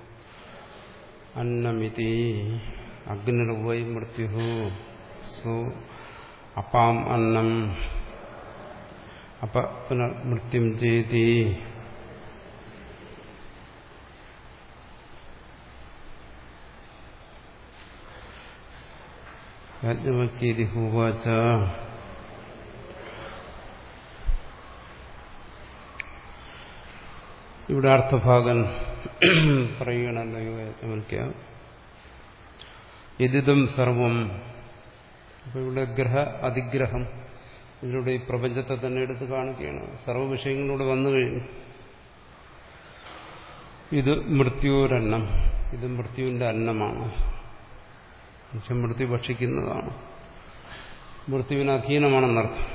അന്നമിതി അഗ്നിർവൈ മൃത്യു സോ അപാം അന്നം അപ പുനർമൃത്യും ചേതി യാജ്ഞവൽക്യേതി ഹോവാച ഇവിടെ അർത്ഥഭാഗൻ പറയുകയാണല്ലോ യാജ്ഞവൽക്യ. യദിദം സർവം. അപ്പൊ ഇവിടെ ഗ്രഹ അതിഗ്രഹം ഇതിലൂടെ ഈ പ്രപഞ്ചത്തെ തന്നെ എടുത്ത് കാണിക്കുകയാണ്. സർവ്വ വിഷയങ്ങളിലൂടെ വന്നു കഴിഞ്ഞു. ഇത് മൃത്യുരന്നം, ഇത് മൃത്യുവിന്റെ അന്നമാണ്. മനുഷ്യൻ മൃത്യു ഭക്ഷിക്കുന്നതാണ്, മൃത്യുവിന് അധീനമാണെന്നർത്ഥം.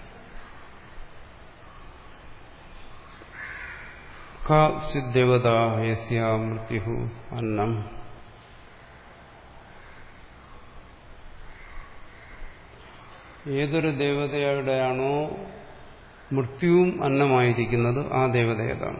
കാചിദ്ദേവത യസ്യാ മൃത്യു അന്നം. ഏതൊരു ദേവതയുടെയാണോ മൃത്യുവും അന്നമായിരിക്കുന്നത് ആ ദേവത ഏതാണ്?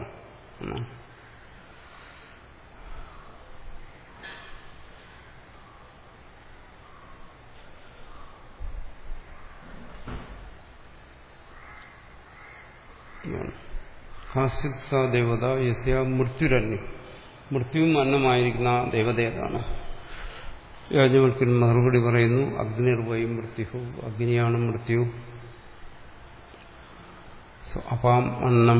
ഹാസിത് സ ദേവത യസ്യ മൃത്യുരന്യം, മൃത്യുവും അന്നമായിരിക്കുന്ന ആ ദേവത ഏതാണ്? യാജ്ഞവൽക്യൻ മറുപടി പറയുന്നു, അഗ്നിർവൈ മൃത്യു, അഗ്നിയാണ് മൃത്യു. അപാം അന്നം.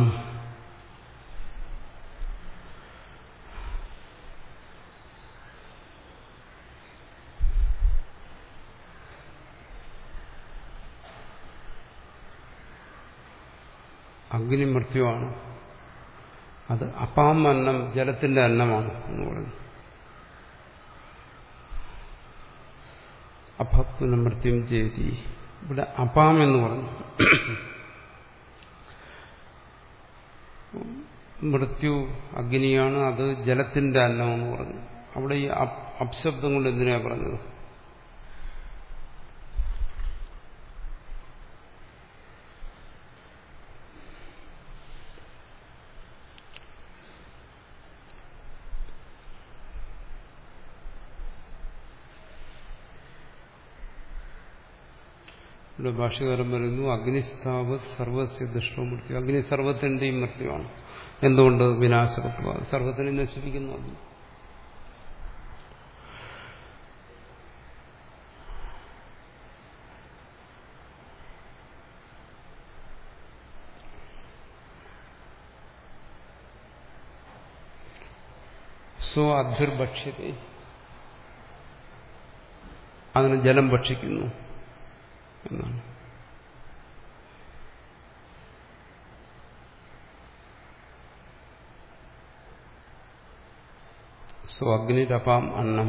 അഗ്നി മൃത്യുവാണ്, അത് അപാം അന്നം ജലത്തിന്റെ അന്നമാണ് എന്ന് പറയുന്നു. അപത്വന മൃത്യും ചേതി. ഇവിടെ അപാം എന്ന് പറഞ്ഞു. മൃത്യു അഗ്നിയാണ്, അത് ജലത്തിന്റെ അന്നമെന്ന് പറഞ്ഞു. അവിടെ ഈ അപ്ശബ്ദം കൊണ്ട് എന്തിനാ പറഞ്ഞത്? ഇവിടെ ഭാഷ്യകാരൻ പറയുന്നു, അഗ്നിസ്ഥാവത് സർവസ്യ ദുഷ്ടോ മൃത്യു. അഗ്നി സർവത്തിന്റെയും മൃത്യുവാണ്. എന്തുകൊണ്ട്? വിനാശകത്വ, സർവത്തിനെ നശിപ്പിക്കുന്നു. സ്വ അധ്വിർഭക്ഷ്യത്തെ, അതിന് ജലം ഭക്ഷിക്കുന്നു എന്നാണ്. സോ അഗ്നിരപാം അന്നം.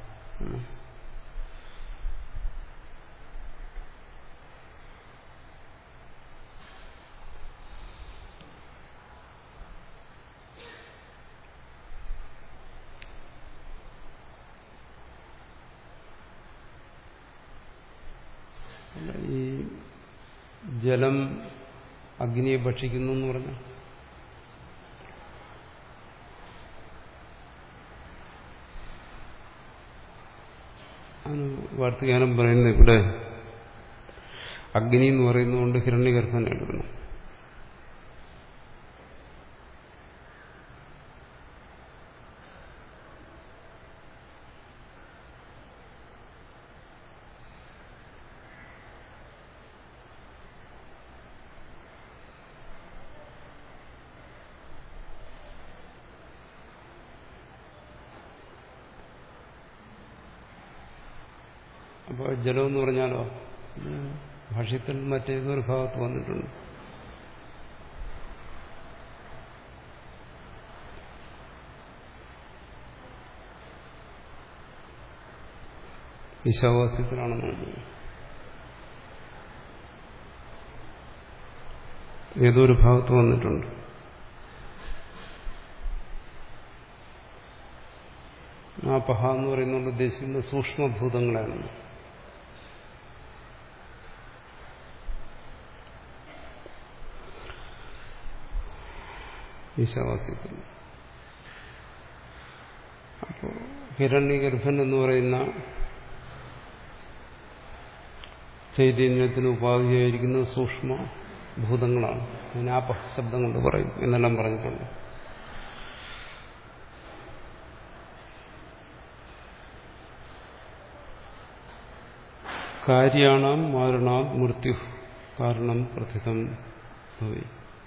ഈ ജലം അഗ്നിയെ ഭക്ഷിക്കുന്നു എന്ന് പറഞ്ഞ വാർത്തകാലം പറയുന്നത് ഇവിടെ അഗ്നി എന്ന് പറയുന്നതുകൊണ്ട് ഹിരണ്യഗർഭൻ എടുക്കണം. അപ്പോൾ ജലം എന്ന് പറഞ്ഞാലോ ഭാഷ്യത്തിൽ മറ്റേതൊരു ഭാഗത്ത് വന്നിട്ടുണ്ട്. ഈശാവാസ്യത്തിലാണെന്ന് ഏതോ ഒരു ഭാഗത്ത് വന്നിട്ടുണ്ട്. ആ പഹ എന്ന് പറയുന്നത് ഉദ്ദേശിക്കുന്നത് സൂക്ഷ്മഭൂതങ്ങളാണ്. ഈശാവാസ്യത്തിൽ. അപ്പോൾ ഹിരണ്യഗർഭൻ എന്ന് പറയുന്ന ചൈതന്യത്തിന് ഉപാധിയായിരിക്കുന്ന സൂക്ഷ്മ ഭൂതങ്ങളാണ്. അതിന് ആപ ശബ്ദം കൊണ്ട് പറയും എന്നെല്ലാം പറഞ്ഞിട്ടുണ്ട്. കാര്യാണാം മാരണാത് മൃത്യു കാരണം പ്രഥിതം ഭവി.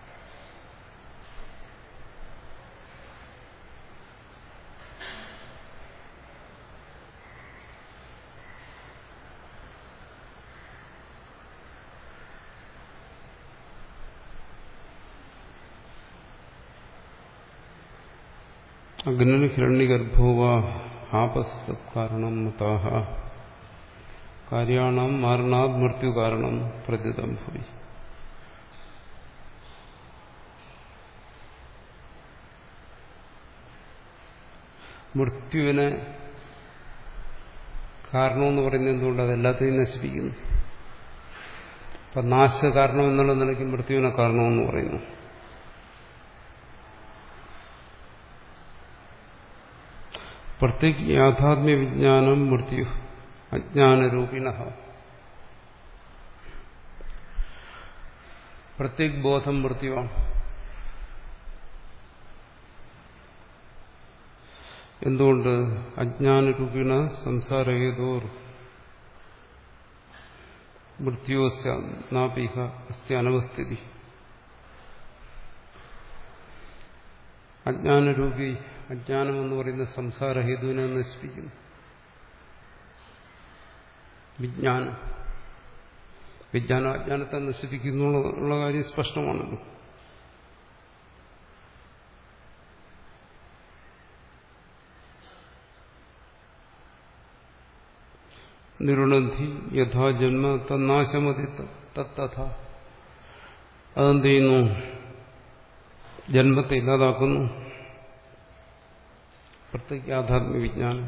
അഗ്നി ഹിരണ്യഗർഭോവ ആപസ്തത്കാരണം മതാഹ കാര്യാണാം മാരണാത് മൃത്യു കാരണം പ്രഥിതം ഭവി. മൃത്യുവിനെ കാരണമെന്ന് പറയുന്നത് എന്തുകൊണ്ട്? അതെല്ലാത്തിനെയും നശിപ്പിക്കുന്നു. അപ്പം നാശകാരണം എന്നുള്ള നിലയ്ക്ക് മൃത്യുവിനെ കാരണമെന്ന് പറയുന്നു. പ്രത്യേക യാഥാത്മ്യ വിജ്ഞാനം മൃത്യു അജ്ഞാനരൂപിണ. പ്രത്യേക ബോധം മൃത്യുവാണ്. എന്തുകൊണ്ട്? അജ്ഞാനരൂപിണ സംസാരഹേതോർ മൃത്യോസ്യാപീഹ അസ്തി അനവസ്ഥിതി. അജ്ഞാനരൂപി അജ്ഞാനം എന്ന് പറയുന്ന സംസാരഹേതുവിനെ നശിപ്പിക്കുന്നു. വിജ്ഞാനം വിജ്ഞാനം അജ്ഞാനത്തെ നശിപ്പിക്കുന്നു ഉള്ള കാര്യം സ്പഷ്ടമാണല്ലോ. നിരുണന്ധി യഥാ ജന്മ തന്നാശമതി തത്തഥ. അതെന്ത് ചെയ്യുന്നു? ജന്മത്തെ ഇല്ലാതാക്കുന്നു. പ്രത്യേക യാഥാത്മ്യ വിജ്ഞാനം.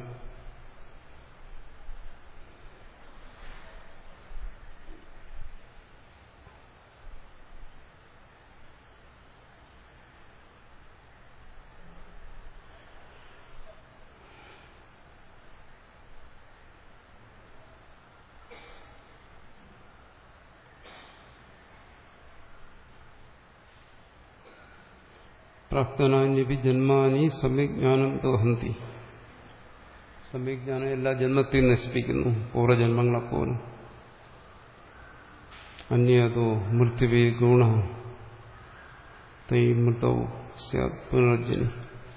പ്രാപ്തനാന്യപി ജന്മാനി സമ്യജ്ഞാനം ദോഹന്തി. സമ്യജ്ഞാനം എല്ലാ ജന്മത്തെയും നശിപ്പിക്കുന്നു, പൂർവ്വജന്മങ്ങളെപ്പോലും. അന്യതോ മൃത്യുവേ ഗുണ തൈ മൃതൗ സ്യാത് പുനർജനി.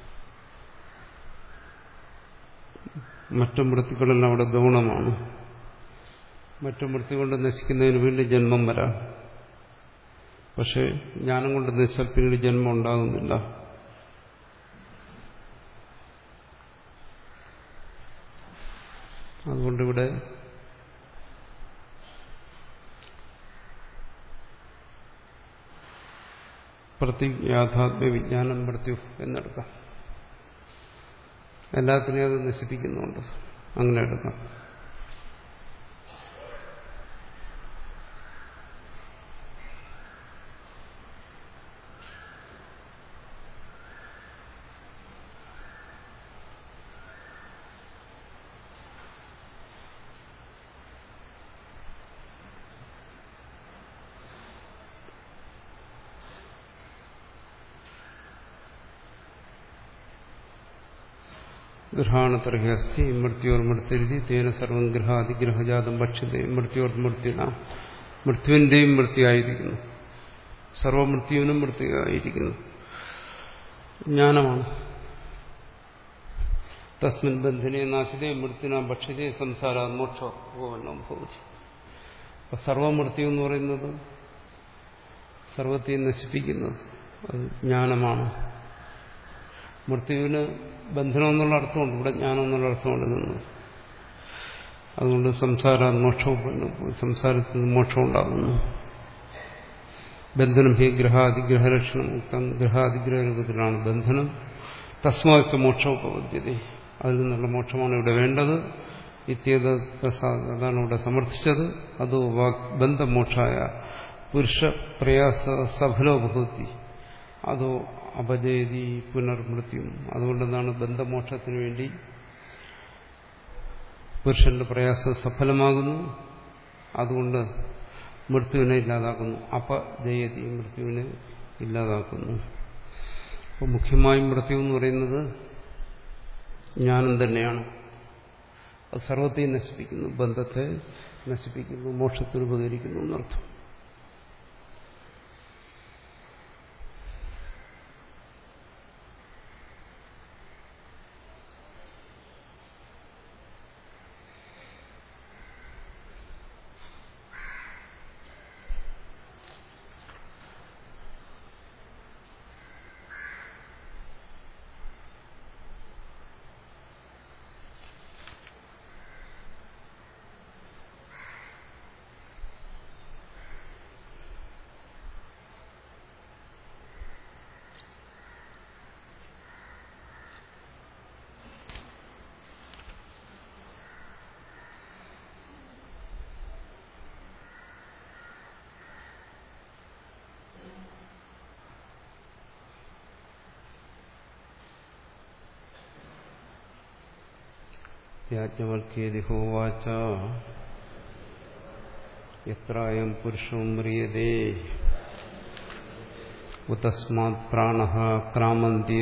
മറ്റു മൃത്യുക്കളെല്ലാം അവിടെ ഗൗണമാണ്. മറ്റു മൃത്യു കൊണ്ട് നശിക്കുന്നതിന് വീണ്ടും ജന്മം വരാം. പക്ഷെ ജ്ഞാനം കൊണ്ട് നശിച്ചാൽ പിന്നീട് ജന്മം ഉണ്ടാകുന്നില്ല. അതുകൊണ്ടിവിടെ പ്രതി യാഥാത്മ്യ വിജ്ഞാനം മൃത്യു എന്നെടുക്കാം. എല്ലാത്തിനെയും അത് നശിപ്പിക്കുന്നുണ്ട്, അങ്ങനെ എടുക്കാം. ഗൃഹാണതർഹി അസ്തി മൃത്യോർ മൃത്യുരുതി തേന സർവം ഗൃഹാതിഗ്രഹജാതം ഭക്ഷ്യതേ മൃത്യോർ മൃത്യുന. മൃത്യുവിന്റെയും മൃത്യുവായിരിക്കുന്നു, സർവമൃത്യുവിനും മൃത്യുവായിരിക്കുന്നു. ജ്ഞാനമാണ്. തസ്മിൻ ബന്ധിനെ നാശിതേ മൃത്യുന ഭക്ഷ്യതേ സംസാരാ മോക്ഷോ ഭവതി. അപ്പൊ സർവമൃത്യു എന്ന് പറയുന്നത് സർവത്തെയും നശിപ്പിക്കുന്നത് അത് ജ്ഞാനമാണ്. മൃത്യുവിന് ബന്ധനം എന്നുള്ള അർത്ഥമുണ്ട്, ഇവിടെ ജ്ഞാനം എന്നുള്ള അർത്ഥം എടുക്കുന്നത്. അതുകൊണ്ട് സംസാര മോക്ഷവും, സംസാരത്തിൽ നിന്ന് മോക്ഷം ഉണ്ടാകുന്നു. ബന്ധനം ഹി ഗ്രഹാതിഗ്രഹലക്ഷണം മുക്തം. ഗ്രഹാതിഗ്രഹ രൂപത്തിലാണ് ബന്ധനം. തസ്മാച്ച മോക്ഷോപപദ്ധ്യത. അതിൽ നിന്നുള്ള മോക്ഷമാണ് ഇവിടെ വേണ്ടത്. ഇത്യേത അതാണ് ഇവിടെ സമർത്ഥിച്ചത്. അതോ ബന്ധമോക്ഷായ പുരുഷ പ്രയാസ സഫലോ ഭൂതി അതോ അപജയതി പുനർമൃത്യു. അതുകൊണ്ടെന്താണ് ബന്ധമോക്ഷത്തിന് വേണ്ടി പുരുഷന്റെ പ്രയാസം സഫലമാകുന്നു. അതുകൊണ്ട് മൃത്യുവിനെ ഇല്ലാതാക്കുന്നു. അപജയതി, മൃത്യുവിനെ ഇല്ലാതാക്കുന്നു. അപ്പോൾ മുഖ്യമായും മൃത്യു എന്ന് പറയുന്നത് ജ്ഞാനം തന്നെയാണ്. അത് സർവത്തെയും നശിപ്പിക്കുന്നു, ബന്ധത്തെ നശിപ്പിക്കുന്നു, മോക്ഷത്തിന് ഉപകരിക്കുന്നു എന്നർത്ഥം. യാജ്ഞവൽക്യേതി ഹോവാച യത്രായം പുരുഷോ മ്രിയതേ ഉതസ്മാത് പ്രാണഃ ക്രാമന്തി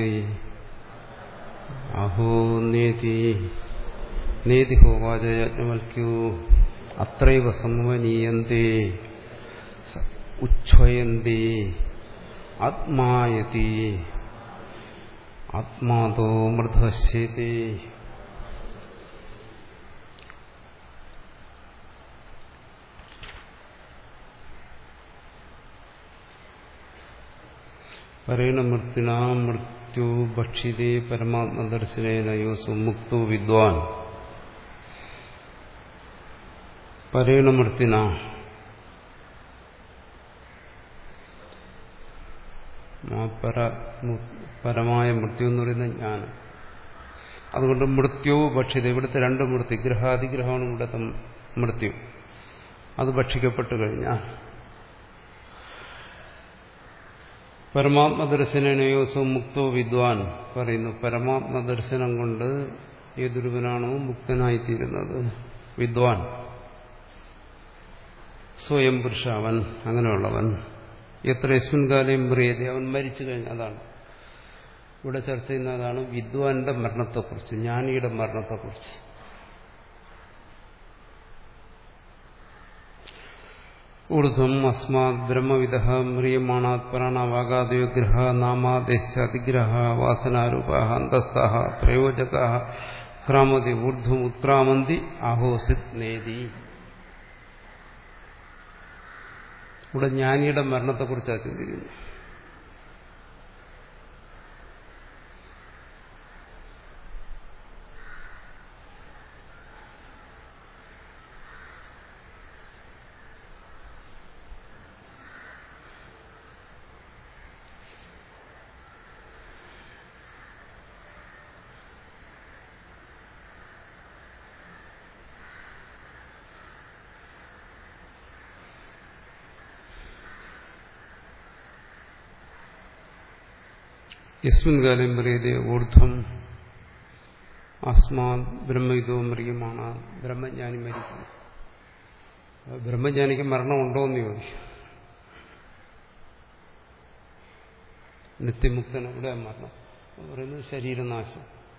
അഹോ നേതി നേതി ഹോവാച യാജ്ഞവൽക്യോ അത്രൈവ സമവനീയന്തേ ഉച്ഛ്വയന്തി ആത്മായതി ആത്മാതോ മൃതശ്യേതി. പരേണ മൃത്യുനാ മൃത്യു ഭക്ഷിതേ പരമാത്മദർശനേന യോസു മുക്തോ വിദ്വാൻ. പരേണ മൃത്യുന, പരമായ മൃത്യു എന്ന് പറയുന്ന ജ്ഞാനം. അതുകൊണ്ട് മൃത്യു ഭക്ഷിത, ഇവിടുത്തെ രണ്ട് മൃത്യു, ഗ്രഹാതിഗ്രഹമാണ് ഇവിടുത്തെ മൃത്യു. അത് ഭക്ഷിക്കപ്പെട്ടു കഴിഞ്ഞാൽ പരമാത്മദർശനയോസോ മുക്തോ വിദ്വാൻ പറയുന്നു. പരമാത്മദർശനം കൊണ്ട് ഏതൊരുവനാണോ മുക്തനായിത്തീരുന്നത്, വിദ്വാൻ, സ്വയം പുരുഷ, അവൻ അങ്ങനെയുള്ളവൻ. എത്ര യസ്മിൻ കാലം പ്രിയത, അവൻ മരിച്ചു കഴിഞ്ഞ, അതാണ് ഇവിടെ ചർച്ച ചെയ്യുന്നതാണ് വിദ്വാന്റെ മരണത്തെക്കുറിച്ച്, ജ്ഞാനിയുടെ മരണത്തെക്കുറിച്ച്. ഊർധ്വം അസ്മാത് ബ്രഹ്മവിദഃ മ്രിയമാണാത് പ്രാണവാഗാദയോ ഗ്രഹ നാമാദേശ അതിഗ്രഹ വാസനാരൂപ അന്തസ്ഥ പ്രയോജക ക്രാമതി ഊർധ്വം ഉത്ക്രാമന്തി ആഹോസിത് നേതി. ഇവിടെ ജ്ഞാനിയുടെ മരണത്തെക്കുറിച്ചാണ് ചിന്തിക്കുന്നത്. യസ്മിൻ കാലം പ്രിയതേ ഊർധ്വം അസ്മാത് ബ്രഹ്മവിദോ മ്രിയമാണ്. ബ്രഹ്മജ്ഞാനി മരിക്കുന്നു. ബ്രഹ്മജ്ഞാനിക്ക് മരണമുണ്ടോ എന്ന് ചോദിക്കും. നിത്യമുക്തന് ഇവിടെ മരണം എന്ന് പറയുന്നത് ശരീരനാശം.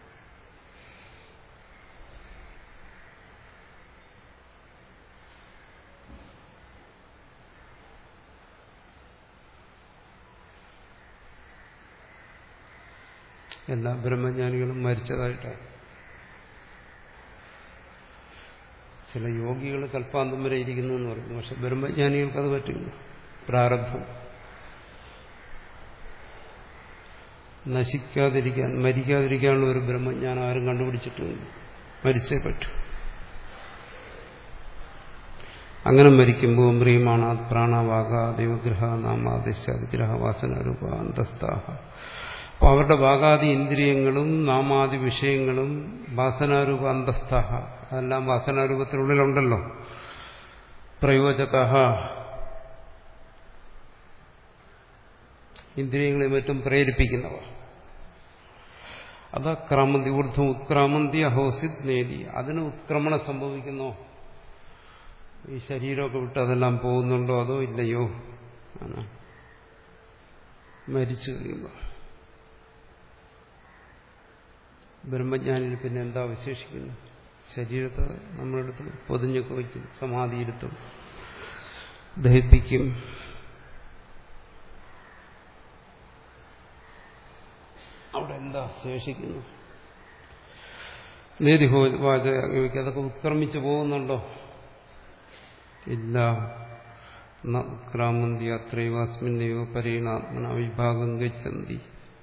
എല്ലാ ബ്രഹ്മജ്ഞാനികളും മരിച്ചതായിട്ടാണ്. ചില യോഗികൾ കൽപ്പാന്തം വരെ ഇരിക്കുന്നു എന്ന് പറയുന്നു. പക്ഷെ ബ്രഹ്മജ്ഞാനികൾക്ക് അത് പറ്റില്ല. പ്രാരബ്ധം നശിക്കാതിരിക്കാൻ, മരിക്കാതിരിക്കാനുള്ള ഒരു ബ്രഹ്മജ്ഞാനം ആരും കണ്ടുപിടിച്ചിട്ടില്ല. മരിച്ചേ പറ്റൂ. അങ്ങനെ മരിക്കുമ്പോൾ മ്രിയമാണ് പ്രാണവാഗ ദൈവഗ്രഹ നാമാദിശ്ചാതിഗ്രഹ വാസനാരൂപ അന്തസ്ഥാഹ. അപ്പോൾ അവരുടെ വാഗാദി ഇന്ദ്രിയങ്ങളും നാമാദി വിഷയങ്ങളും വാസനാരൂപ അന്തസ്ഥാഹ, അതെല്ലാം വാസനാരൂപത്തിനുള്ളിലുണ്ടല്ലോ. പ്രയോജക, ഇന്ദ്രിയങ്ങളെ മറ്റും പ്രേരിപ്പിക്കുന്നവ. അത് ക്രാമന്തി ഊർധ്വം ഉത്ക്രാമന്തി അഹോസിത് നേതി. അതിന് ഉത്ക്രമണം സംഭവിക്കുന്നോ, ഈ ശരീരമൊക്കെ വിട്ട് അതെല്ലാം പോകുന്നുണ്ടോ അതോ ഇല്ലയോ ആണ്. മരിച്ചു കഴിയുമ്പോൾ ബ്രഹ്മജ്ഞാനിൽ പിന്നെ എന്താ അവശേഷിക്കുന്നു? ശരീരത്തെ നമ്മളെടുത്ത് പൊതിഞ്ഞൊക്കെ വയ്ക്കും, സമാധിയിരുത്തും, ദഹിപ്പിക്കും. അവിടെ എന്താ ശേഷിക്കുന്നു? നേതിഹോവാചകയ്ക്ക് അതൊക്കെ ഉത്ക്രമിച്ചു പോകുന്നുണ്ടോ? ഇല്ല. ക്രാമന്തി അത്രൈവ അസ്മിന്നൈവ പരീണാത്മന വിഭാഗം ഗച്ഛന്തി.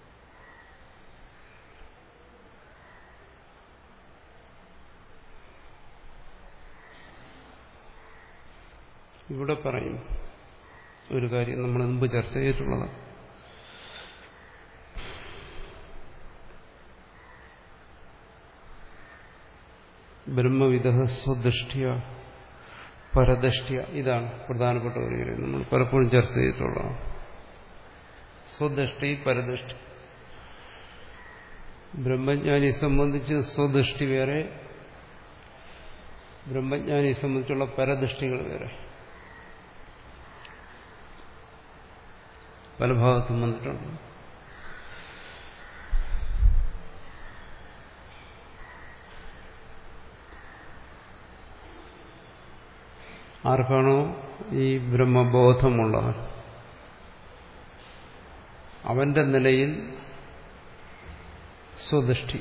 ഇവിടെ പറയും ഒരു കാര്യം നമ്മൾ മുമ്പ് ചർച്ച ചെയ്തിട്ടുള്ളതാണ്. ബ്രഹ്മവിദ സ്വദൃഷ്ട്യ പരദൃഷ്ട്യ, ഇതാണ് പ്രധാനപ്പെട്ട ഒരു കാര്യം നമ്മൾ പലപ്പോഴും ചർച്ച ചെയ്തിട്ടുള്ളതാണ്. സ്വദൃഷ്ടി പരദൃഷ്ടി. ബ്രഹ്മജ്ഞാനിയെ സംബന്ധിച്ച് സ്വദൃഷ്ടി വേറെ, ബ്രഹ്മജ്ഞാനിയെ സംബന്ധിച്ചുള്ള പരദൃഷ്ടികൾ വേറെ. പല ഭാഗത്തും വന്നിട്ടുണ്ട്. ആർക്കാണോ ഈ ബ്രഹ്മബോധമുള്ളവൻ അവന്റെ നിലയിൽ സ്വദൃഷ്ടി.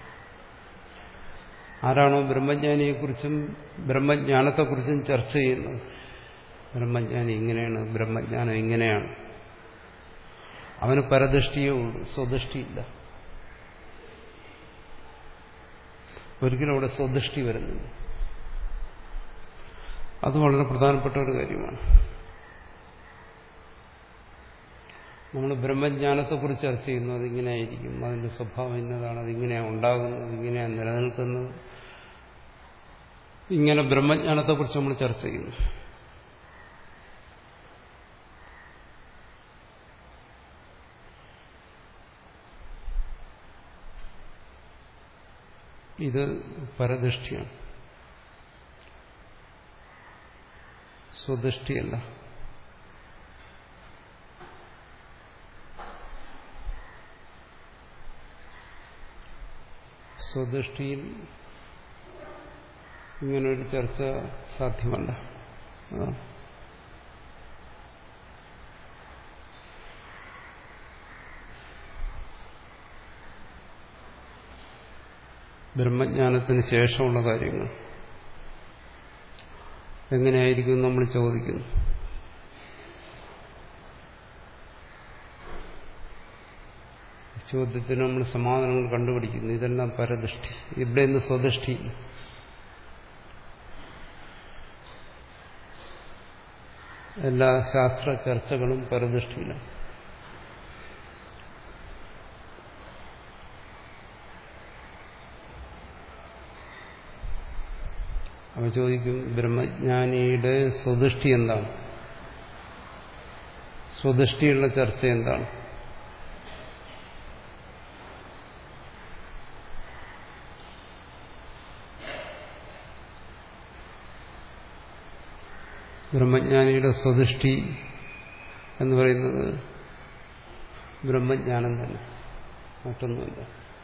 ആരാണോ ബ്രഹ്മജ്ഞാനിയെക്കുറിച്ചും ബ്രഹ്മജ്ഞാനത്തെക്കുറിച്ചും ചർച്ച ചെയ്യുന്നത്, ബ്രഹ്മജ്ഞാനി ഇങ്ങനെയാണ്, ബ്രഹ്മജ്ഞാനം ഇങ്ങനെയാണ്, അവന് പരദൃഷ്ടിയേ ഉള്ളൂ, സ്വദൃഷ്ടിയില്ല. ഒരിക്കലും അവിടെ സ്വദൃഷ്ടി വരുന്നില്ല. അത് വളരെ പ്രധാനപ്പെട്ട ഒരു കാര്യമാണ്. നമ്മൾ ബ്രഹ്മജ്ഞാനത്തെക്കുറിച്ച് ചർച്ച ചെയ്യുന്നു, അതിങ്ങനെയായിരിക്കും, അതിന്റെ സ്വഭാവം ഇന്നതാണ്, അതിങ്ങനെയാണ് ഉണ്ടാകുന്നത്, ഇങ്ങനെയാണ് നിലനിൽക്കുന്നത്. ഇങ്ങനെ ബ്രഹ്മജ്ഞാനത്തെക്കുറിച്ച് നമ്മൾ ചർച്ച ചെയ്യുന്നു. ഇത് പരദൃഷ്ടിയാണ്, സ്വദൃഷ്ടിയല്ല. സ്വദൃഷ്ടിയിൽ ഇങ്ങനൊരു ചർച്ച സാധ്യമല്ല. ബ്രഹ്മജ്ഞാനത്തിന് ശേഷമുള്ള കാര്യങ്ങൾ എങ്ങനെയായിരിക്കും നമ്മൾ ചോദിക്കുന്നു. ചോദ്യത്തിന് നമ്മൾ സമാധാനങ്ങൾ കണ്ടുപിടിക്കുന്നു. ഇതെല്ലാം പരദൃഷ്ടി, ഇവിടെ നിന്ന് സ്വദൃഷ്ടി. എല്ലാ ശാസ്ത്ര ചർച്ചകളും പരദൃഷ്ടിയിലാണ്. അവ ചോദിക്കും, ബ്രഹ്മജ്ഞാനിയുടെ സ്വദൃഷ്ടി എന്താണ്, സ്വദൃഷ്ടിയുള്ള ചർച്ച എന്താണ്? ബ്രഹ്മജ്ഞാനിയുടെ സ്വദൃഷ്ടി എന്ന് പറയുന്നത് ബ്രഹ്മജ്ഞാനം തന്നെ, മറ്റൊന്നുമില്ല.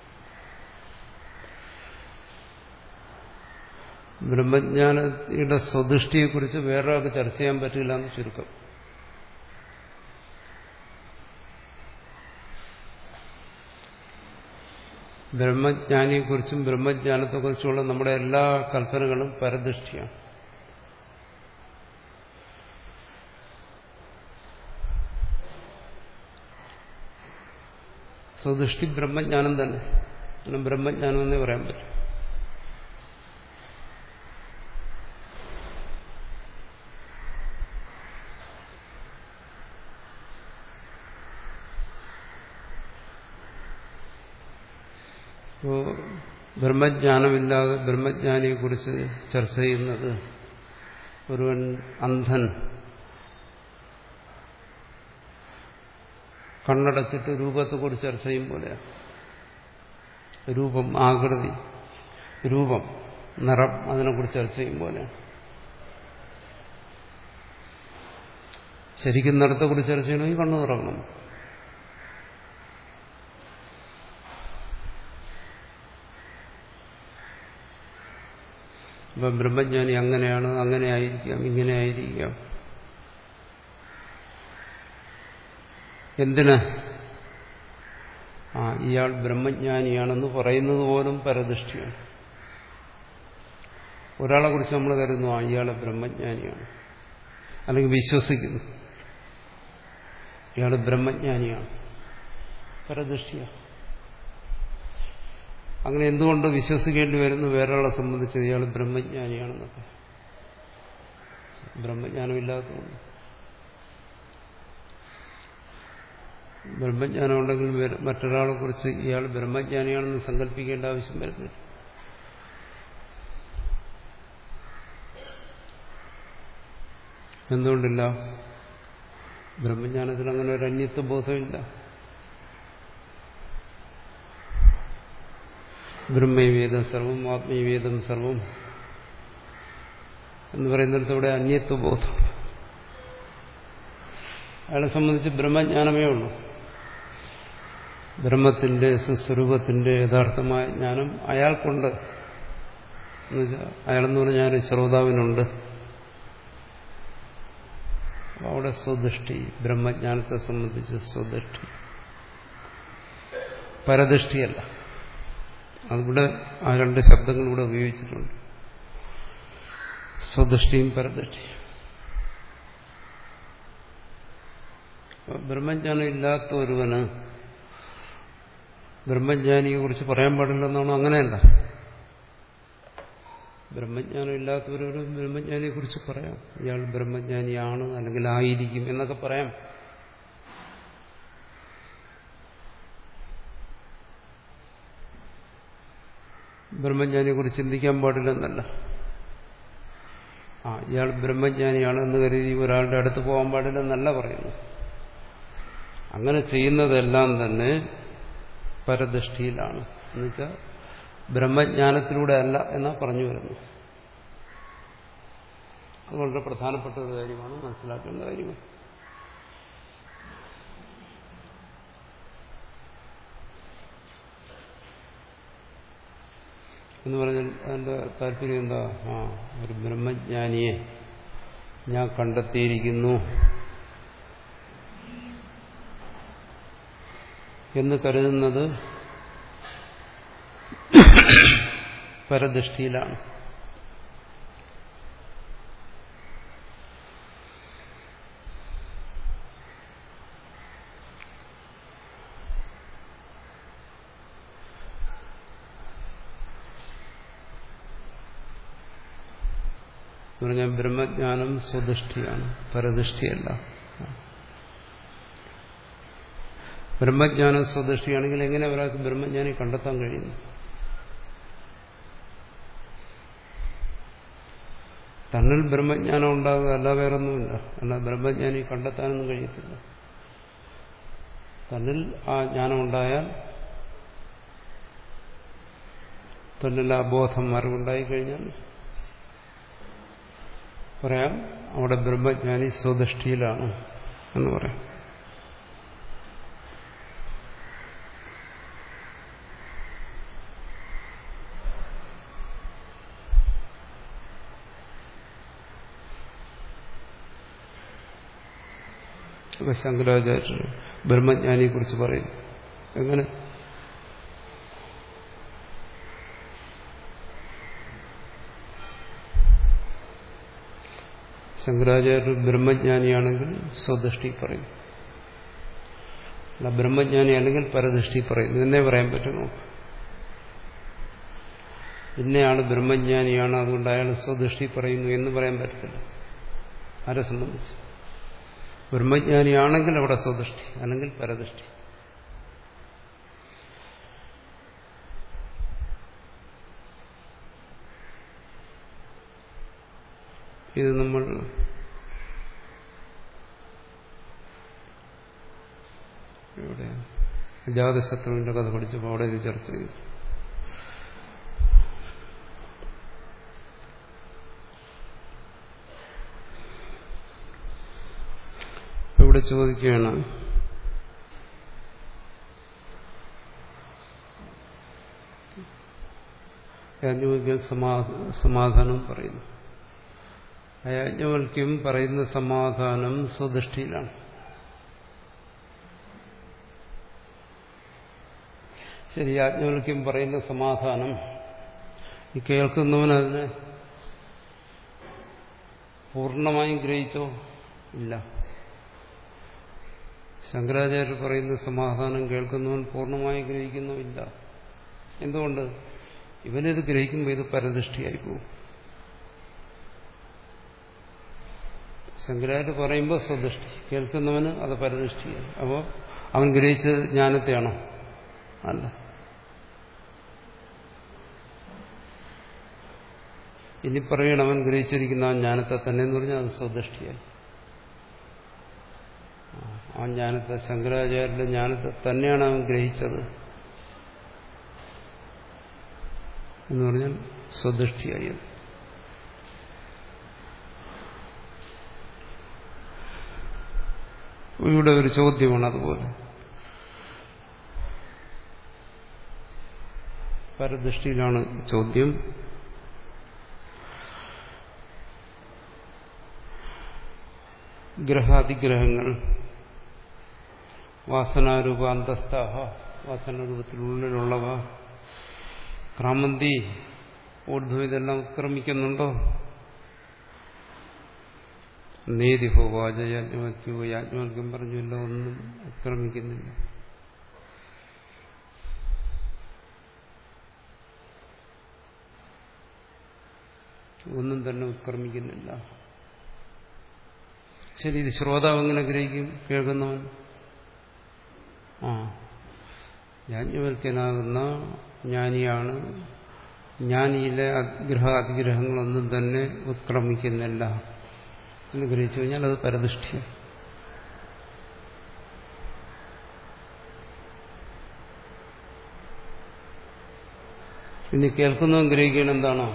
ബ്രഹ്മജ്ഞാനിയുടെ സ്വദൃഷ്ടിയെക്കുറിച്ച് വേറൊരാൾക്ക് ചർച്ച ചെയ്യാൻ പറ്റില്ല എന്ന് ചുരുക്കം. ബ്രഹ്മജ്ഞാനിയെക്കുറിച്ചും ബ്രഹ്മജ്ഞാനത്തെക്കുറിച്ചുള്ള നമ്മുടെ എല്ലാ കൽപ്പനകളും പരദൃഷ്ടിയാണ്. സ്വദൃഷ്ടി ബ്രഹ്മജ്ഞാനം തന്നെ, ബ്രഹ്മജ്ഞാനം എന്നേ പറയാൻ പറ്റും. അപ്പോൾ ബ്രഹ്മജ്ഞാനമില്ലാതെ ബ്രഹ്മജ്ഞാനിയെക്കുറിച്ച് ചർച്ച ചെയ്യുന്നത് ഒരുവൻ അന്ധൻ കണ്ണടച്ചിട്ട് രൂപത്തെക്കുറിച്ച് ചർച്ച ചെയ്യും പോലെയാണ്. രൂപം, ആകൃതി, രൂപം, നിറം, അതിനെക്കുറിച്ച് ചർച്ച ചെയ്യും പോലെയാണ്. ശരിക്കും നടത്തെക്കുറിച്ച് ചർച്ച ചെയ്യണമെങ്കിൽ കണ്ണു തുറക്കണം. അപ്പം ബ്രഹ്മജ്ഞാനി അങ്ങനെയാണ്, അങ്ങനെ ആയിരിക്കാം, ഇങ്ങനെ ആയിരിക്കാം. എന്തിന്? ആ ഇയാൾ ബ്രഹ്മജ്ഞാനിയാണെന്ന് പറയുന്നത് പോലും പരദൃഷ്ടിയാണ്. ഒരാളെ കുറിച്ച് നമ്മൾ കരുതുന്നു ആ ഇയാളെ ബ്രഹ്മജ്ഞാനിയാണ്, അല്ലെങ്കിൽ വിശ്വസിക്കുന്നു ഇയാൾ ബ്രഹ്മജ്ഞാനിയാണ്, പരദൃഷ്ടിയാണ്. അങ്ങനെ എന്തുകൊണ്ട് വിശ്വസിക്കേണ്ടി വരുന്നു? വേറൊരാളെ സംബന്ധിച്ച് ഇയാൾ ബ്രഹ്മജ്ഞാനിയാണെന്നൊക്കെ. ബ്രഹ്മജ്ഞാനമില്ലാത്തതുകൊണ്ട്. ബ്രഹ്മജ്ഞാനം ഉണ്ടെങ്കിൽ മറ്റൊരാളെ കുറിച്ച് ഇയാൾ ബ്രഹ്മജ്ഞാനിയാണെന്ന് സങ്കല്പിക്കേണ്ട ആവശ്യം വരുന്നില്ല. എന്തുകൊണ്ടില്ല? ബ്രഹ്മജ്ഞാനത്തിൽ അങ്ങനെ ഒരു അന്യത്വ ബോധമില്ല. ബ്രഹ്മവേദം സർവം ആത്മീയവേദം സർവം എന്ന് പറയുന്നിടത്തൂടെ അന്യത്വ ബോധം. അയാളെ സംബന്ധിച്ച് ബ്രഹ്മജ്ഞാനമേ ഉള്ളൂ. ബ്രഹ്മത്തിന്റെ സുസ്വരൂപത്തിന്റെ യഥാർത്ഥമായ ജ്ഞാനം അയാൾക്കുണ്ട്. എന്നുവെച്ചാൽ അയാളെന്ന് പറഞ്ഞാൽ ശ്രോതാവിനുണ്ട്. അവിടെ സ്വദൃഷ്ടി, ബ്രഹ്മജ്ഞാനത്തെ സംബന്ധിച്ച് സ്വദൃഷ്ടി, പരദൃഷ്ടിയല്ല. അതിവിടെ ആ രണ്ട് ശബ്ദങ്ങൾ ഇവിടെ ഉപയോഗിച്ചിട്ടുണ്ട്, സ്വദൃഷ്ടിയും പരദൃഷ്ടിയും. ബ്രഹ്മജ്ഞാനം ഇല്ലാത്ത ഒരുവന് ബ്രഹ്മജ്ഞാനിയെ കുറിച്ച് പറയാൻ പാടില്ലെന്നാണോ? അങ്ങനെയല്ല. ബ്രഹ്മജ്ഞാനം ഇല്ലാത്തവരൊരു ബ്രഹ്മജ്ഞാനിയെ കുറിച്ച് പറയാം. ഇയാൾ ബ്രഹ്മജ്ഞാനിയാണ് അല്ലെങ്കിൽ ആയിരിക്കും എന്നൊക്കെ പറയാം. ബ്രഹ്മജ്ഞാനിയെ കുറിച്ച് ചിന്തിക്കാൻ പാടില്ലെന്നല്ല. ആ ഇയാൾ ബ്രഹ്മജ്ഞാനിയാണ് എന്ന് കരുതി ഒരാളുടെ അടുത്ത് പോകാൻ പാടില്ലെന്നല്ല പറയുന്നു. അങ്ങനെ ചെയ്യുന്നതെല്ലാം തന്നെ പരദൃഷ്ടിയിലാണ്. എന്നുവെച്ചാൽ ബ്രഹ്മജ്ഞാനത്തിലൂടെ അല്ല എന്നാ പറഞ്ഞു വരുന്നു. അത് വളരെ പ്രധാനപ്പെട്ട ഒരു കാര്യമാണ്, മനസ്സിലാക്കേണ്ട കാര്യമാണ്. എന്ന് പറഞ്ഞാൽ അതിന്റെ താല്പര്യം എന്താ? ആ ഒരു ബ്രഹ്മജ്ഞാനിയെ ഞാൻ കണ്ടെത്തിയിരിക്കുന്നു എന്ന് കരുതുന്നത് പരദൃഷ്ടിയിലാണ്. എന്ന് പറഞ്ഞാൽ ബ്രഹ്മജ്ഞാനം സ്വദൃഷ്ടിയാണ്, പരദൃഷ്ടിയല്ല. ബ്രഹ്മജ്ഞാനം സ്വദൃഷ്ടിയാണെങ്കിൽ എങ്ങനെ ഒരാൾക്ക് ബ്രഹ്മജ്ഞാനി കണ്ടെത്താൻ കഴിയുന്നു? തന്നിൽ ബ്രഹ്മജ്ഞാനം ഉണ്ടാകുക അല്ല വേറൊന്നുമില്ല. എന്നാൽ ബ്രഹ്മജ്ഞാനി കണ്ടെത്താനൊന്നും കഴിയത്തില്ല. തന്നിൽ ആ ജ്ഞാനം ഉണ്ടായാൽ, തന്നിൽ ആ ബോധം അറിവുണ്ടായി കഴിഞ്ഞാൽ പറയാം അവിടെ ബ്രഹ്മജ്ഞാനി സ്വദൃഷ്ടിയിലാണ് എന്ന് പറയാം. ശങ്കരാചാര്യർ ബ്രഹ്മജ്ഞാനിയെ കുറിച്ച് പറയും. എങ്ങനെ? ശങ്കരാചാര്യർ ബ്രഹ്മജ്ഞാനിയാണെങ്കിൽ സ്വദൃഷ്ടി പറയും, അല്ല ബ്രഹ്മജ്ഞാനി അല്ലെങ്കിൽ പരദൃഷ്ടി പറയും. ഇതെന്നെ പറയാൻ പറ്റുമോ? ഇന്നയാള് ബ്രഹ്മജ്ഞാനിയാണ് അതുകൊണ്ട് അയാൾ സ്വദൃഷ്ടി പറയുന്നു എന്ന് പറയാൻ പറ്റില്ല. ആരെ സംബന്ധിച്ച്? ബ്രഹ്മജ്ഞാനിയാണെങ്കിൽ അവിടെ സ്വദൃഷ്ടി അല്ലെങ്കിൽ പരദൃഷ്ടി. ഇത് നമ്മൾ ഇവിടെ അജാതശത്രുവിന്റെ കഥ പഠിച്ചപ്പോൾ അവിടെ ഇത് ചർച്ച ചെയ്തു. ഇവിടെ ചോദിക്കുകയാണ്, യാജ്ഞവൽക്യം സമാധാനം പറയുന്നു. യാജ്ഞവൽക്യം പറയുന്ന സമാധാനം സ്വദൃഷ്ടിയിലാണ്. ശരി, യാജ്ഞവൽക്യം പറയുന്ന സമാധാനം ഈ കേൾക്കുന്നവനതിനെ പൂർണ്ണമായും ഗ്രഹിച്ചോ? ഇല്ല. ശങ്കരാചാര്യർ പറയുന്ന സമാധാനം കേൾക്കുന്നവൻ പൂർണ്ണമായും ഗ്രഹിക്കുന്നോ? ഇല്ല. എന്തുകൊണ്ട്? ഇവനിത് ഗ്രഹിക്കുമ്പോൾ ഇത് പരദൃഷ്ടിയായി പോകും. ശങ്കരാചാര്യർ പറയുമ്പോൾ സ്വദൃഷ്ടി, കേൾക്കുന്നവന് അത് പരദൃഷ്ടിയായി. അപ്പോൾ അവൻ ഗ്രഹിച്ചത് ജ്ഞാനത്തെയാണോ? അല്ല. ഇനി പറയണം അവൻ ഗ്രഹിച്ചിരിക്കുന്ന ആ ജ്ഞാനത്തെ തന്നെ എന്ന് പറഞ്ഞാൽ അത് സ്വദൃഷ്ടിയായി. ആ ജ്ഞാനത്തെ, ശങ്കരാചാര്യരുടെ ജ്ഞാനത്തെ തന്നെയാണ് അവൻ ഗ്രഹിച്ചത് എന്ന് പറഞ്ഞാൽ സ്വദൃഷ്ടിയായി. ഇവിടെ ഒരു ചോദ്യമാണ് അതുപോലെ. പരദൃഷ്ടിയിലാണ് ചോദ്യം. ഗ്രഹാതിഗ്രഹങ്ങൾ വാസനാരൂപ അന്തസ്ഥാഹ, വാസനാരൂപത്തിനുള്ളിലുള്ളവ, ക്രാമന്തി ഊർധ്വം, ഇതെല്ലാം ഉത്ക്രമിക്കുന്നുണ്ടോ? നേതി ഹോവാച യാജ്ഞവൽക്യോ, യാജ്ഞവൽക്യം പറഞ്ഞില്ല, ഒന്നും ഉത്ക്രമിക്കുന്നില്ല. ഒന്നും തന്നെ ഉത്ക്രമിക്കുന്നില്ല. ശരി, ഇത് ശ്രോതാവ് എങ്ങനെ ഗ്രഹിക്കും? കേൾക്കുന്നവൻ ആ യാജ്ഞവൽക്യനാകുന്ന ജ്ഞാനിയാണ്. ജ്ഞാനിയിലെ ഗ്രഹ അതിഗ്രഹങ്ങളൊന്നും തന്നെ ഉത്ക്രമിക്കുന്നില്ല എന്ന് ഗ്രഹിച്ചു കഴിഞ്ഞാൽ അത് പരദൃഷ്ടിയാണ്. ഇനി കേൾക്കുന്നവൻ ഗ്രഹിക്കണം എന്താണോ?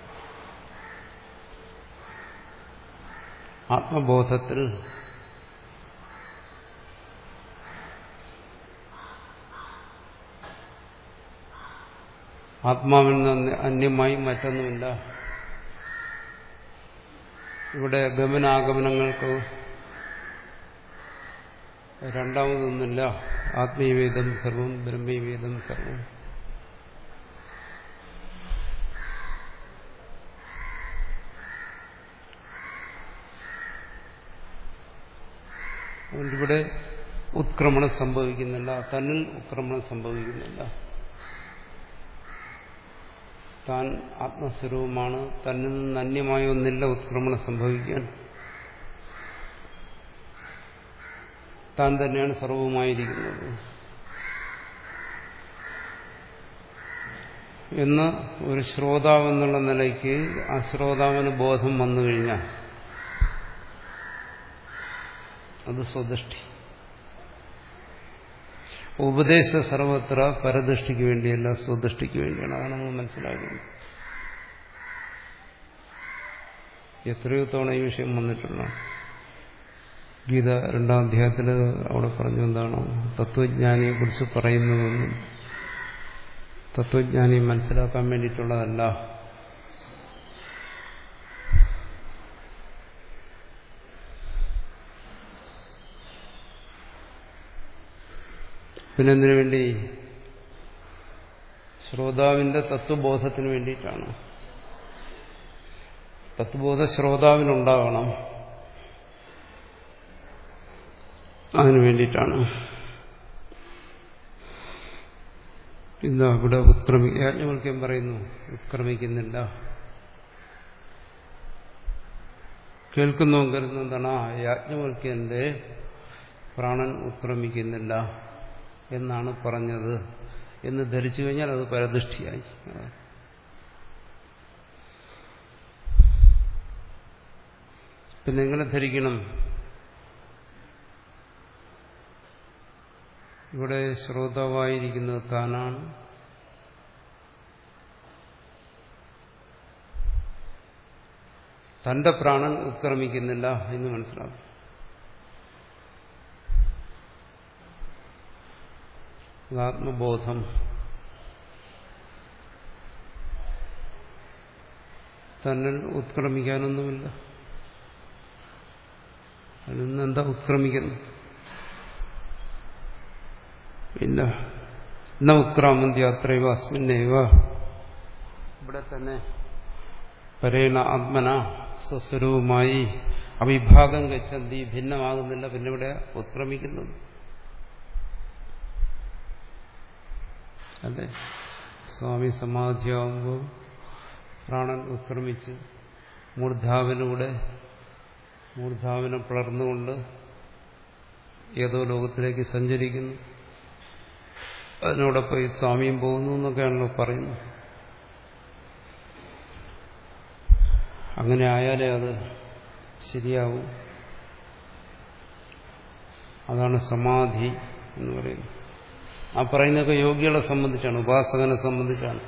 ആത്മബോധത്തിൽ ആത്മാവിൽ നിന്ന് അന്യമായി മറ്റൊന്നുമില്ല. ഇവിടെ ഗമനാഗമനങ്ങൾക്ക് രണ്ടാമതൊന്നുമില്ല. ആത്മീയവേദം സർവം, ബ്രഹ്മീവേദം സർവം. അതുകൊണ്ടിവിടെ ഉത്ക്രമണം സംഭവിക്കുന്നില്ല, തന്നിൽ ഉത്ക്രമണം സംഭവിക്കുന്നില്ല. താൻ ആത്മസ്വരൂപമാണ്, തന്നിൽ നിന്ന് അന്യമായ ഒന്നില്ല ഉത്ക്രമണം സംഭവിക്കാൻ. താൻ തന്നെയാണ് സർവവുമായിരിക്കുന്നത് എന്ന് ഒരു ശ്രോതാവെന്നുള്ള നിലയ്ക്ക് ആ ശ്രോതാവിന് ബോധം വന്നു കഴിഞ്ഞാൽ അത് സ്വദൃഷ്ടി. ഉപദേശ സർവത്ര പരദൃഷ്ടിക്ക് വേണ്ടിയല്ല, സ്വദൃഷ്ടിക്ക് വേണ്ടിയാണ്. അതാണ് നമ്മൾ മനസ്സിലാക്കുന്നത്. എത്രയോ തവണ ഈ വിഷയം വന്നിട്ടുള്ള ഗീത രണ്ടാം അധ്യായത്തിൽ അവിടെ പറഞ്ഞു എന്താണ് തത്വജ്ഞാനിയെ കുറിച്ച് പറയുന്നതൊന്നും തത്വജ്ഞാനിയെ മനസ്സിലാക്കാൻ വേണ്ടിയിട്ടുള്ളതല്ല. പിന്നെന്തിനു വേണ്ടി? ശ്രോതാവിന്റെ തത്വബോധത്തിന് വേണ്ടിയിട്ടാണ്. തത്വബോധ ശ്രോതാവിനുണ്ടാകണം, അതിനു വേണ്ടിയിട്ടാണ്. ഇന്ന് ഇവിടെ ഉത്ക്രമി യാജ്ഞവൽക്യം പറയുന്നു ഉത്ക്രമിക്കുന്നില്ല. കേൾക്കുന്നു കരുതുന്ന എന്താണ്? യാജ്ഞവൽക്യന്റെ പ്രാണൻ ഉത്ക്രമിക്കുന്നില്ല എന്നാണ് പറഞ്ഞത് എന്ന് ധരിച്ചു കഴിഞ്ഞാൽ അത് പരദൃഷ്ടിയായി. പിന്നെ എങ്ങനെ ധരിക്കണം? ഇവിടെ ശ്രോതാവായിരിക്കുന്നത് താനാണ്. തന്റെ പ്രാണൻ ഉത്ക്രമിക്കുന്നില്ല എന്ന് മനസ്സിലാക്കും. ആത്മബോധം തന്നിൽ ഉത്ക്രമിക്കാനൊന്നുമില്ല. അതിൽ നിന്ന് എന്താ ഉത്ക്രമിക്കുന്നു? ഇല്ല. ന ഉത്ക്രാമന്തി അത്രൈവ അസ്മിന്നേവ. ഇവിടെ തന്നെ പരേണ ആത്മന സ്വസ്വരൂപമായി അവിഭാഗം ഗച്ഛന്തി, ഭിന്നമാകുന്നില്ല. പിന്നെ ഇവിടെ ഉത്ക്രമിക്കുന്നു. അതെ, സ്വാമി സമാധിയാവുമ്പോൾ പ്രാണൻ ഉത്ക്രമിച്ച് മൂർധാവിലൂടെ മൂർധാവിനെ പിളർന്നുകൊണ്ട് ഏതോ ലോകത്തിലേക്ക് സഞ്ചരിക്കുന്നു. അതിനോടൊപ്പം ഈ സ്വാമിയും പോകുന്നു എന്നൊക്കെയാണല്ലോ പറയുന്നത്. അങ്ങനെ ആയാലേ അത് ശരിയാവും. അതാണ് സമാധി എന്ന് പറയുന്നത്. ആ പറയുന്നതൊക്കെ യോഗികളെ സംബന്ധിച്ചാണ്, ഉപാസകനെ സംബന്ധിച്ചാണ്.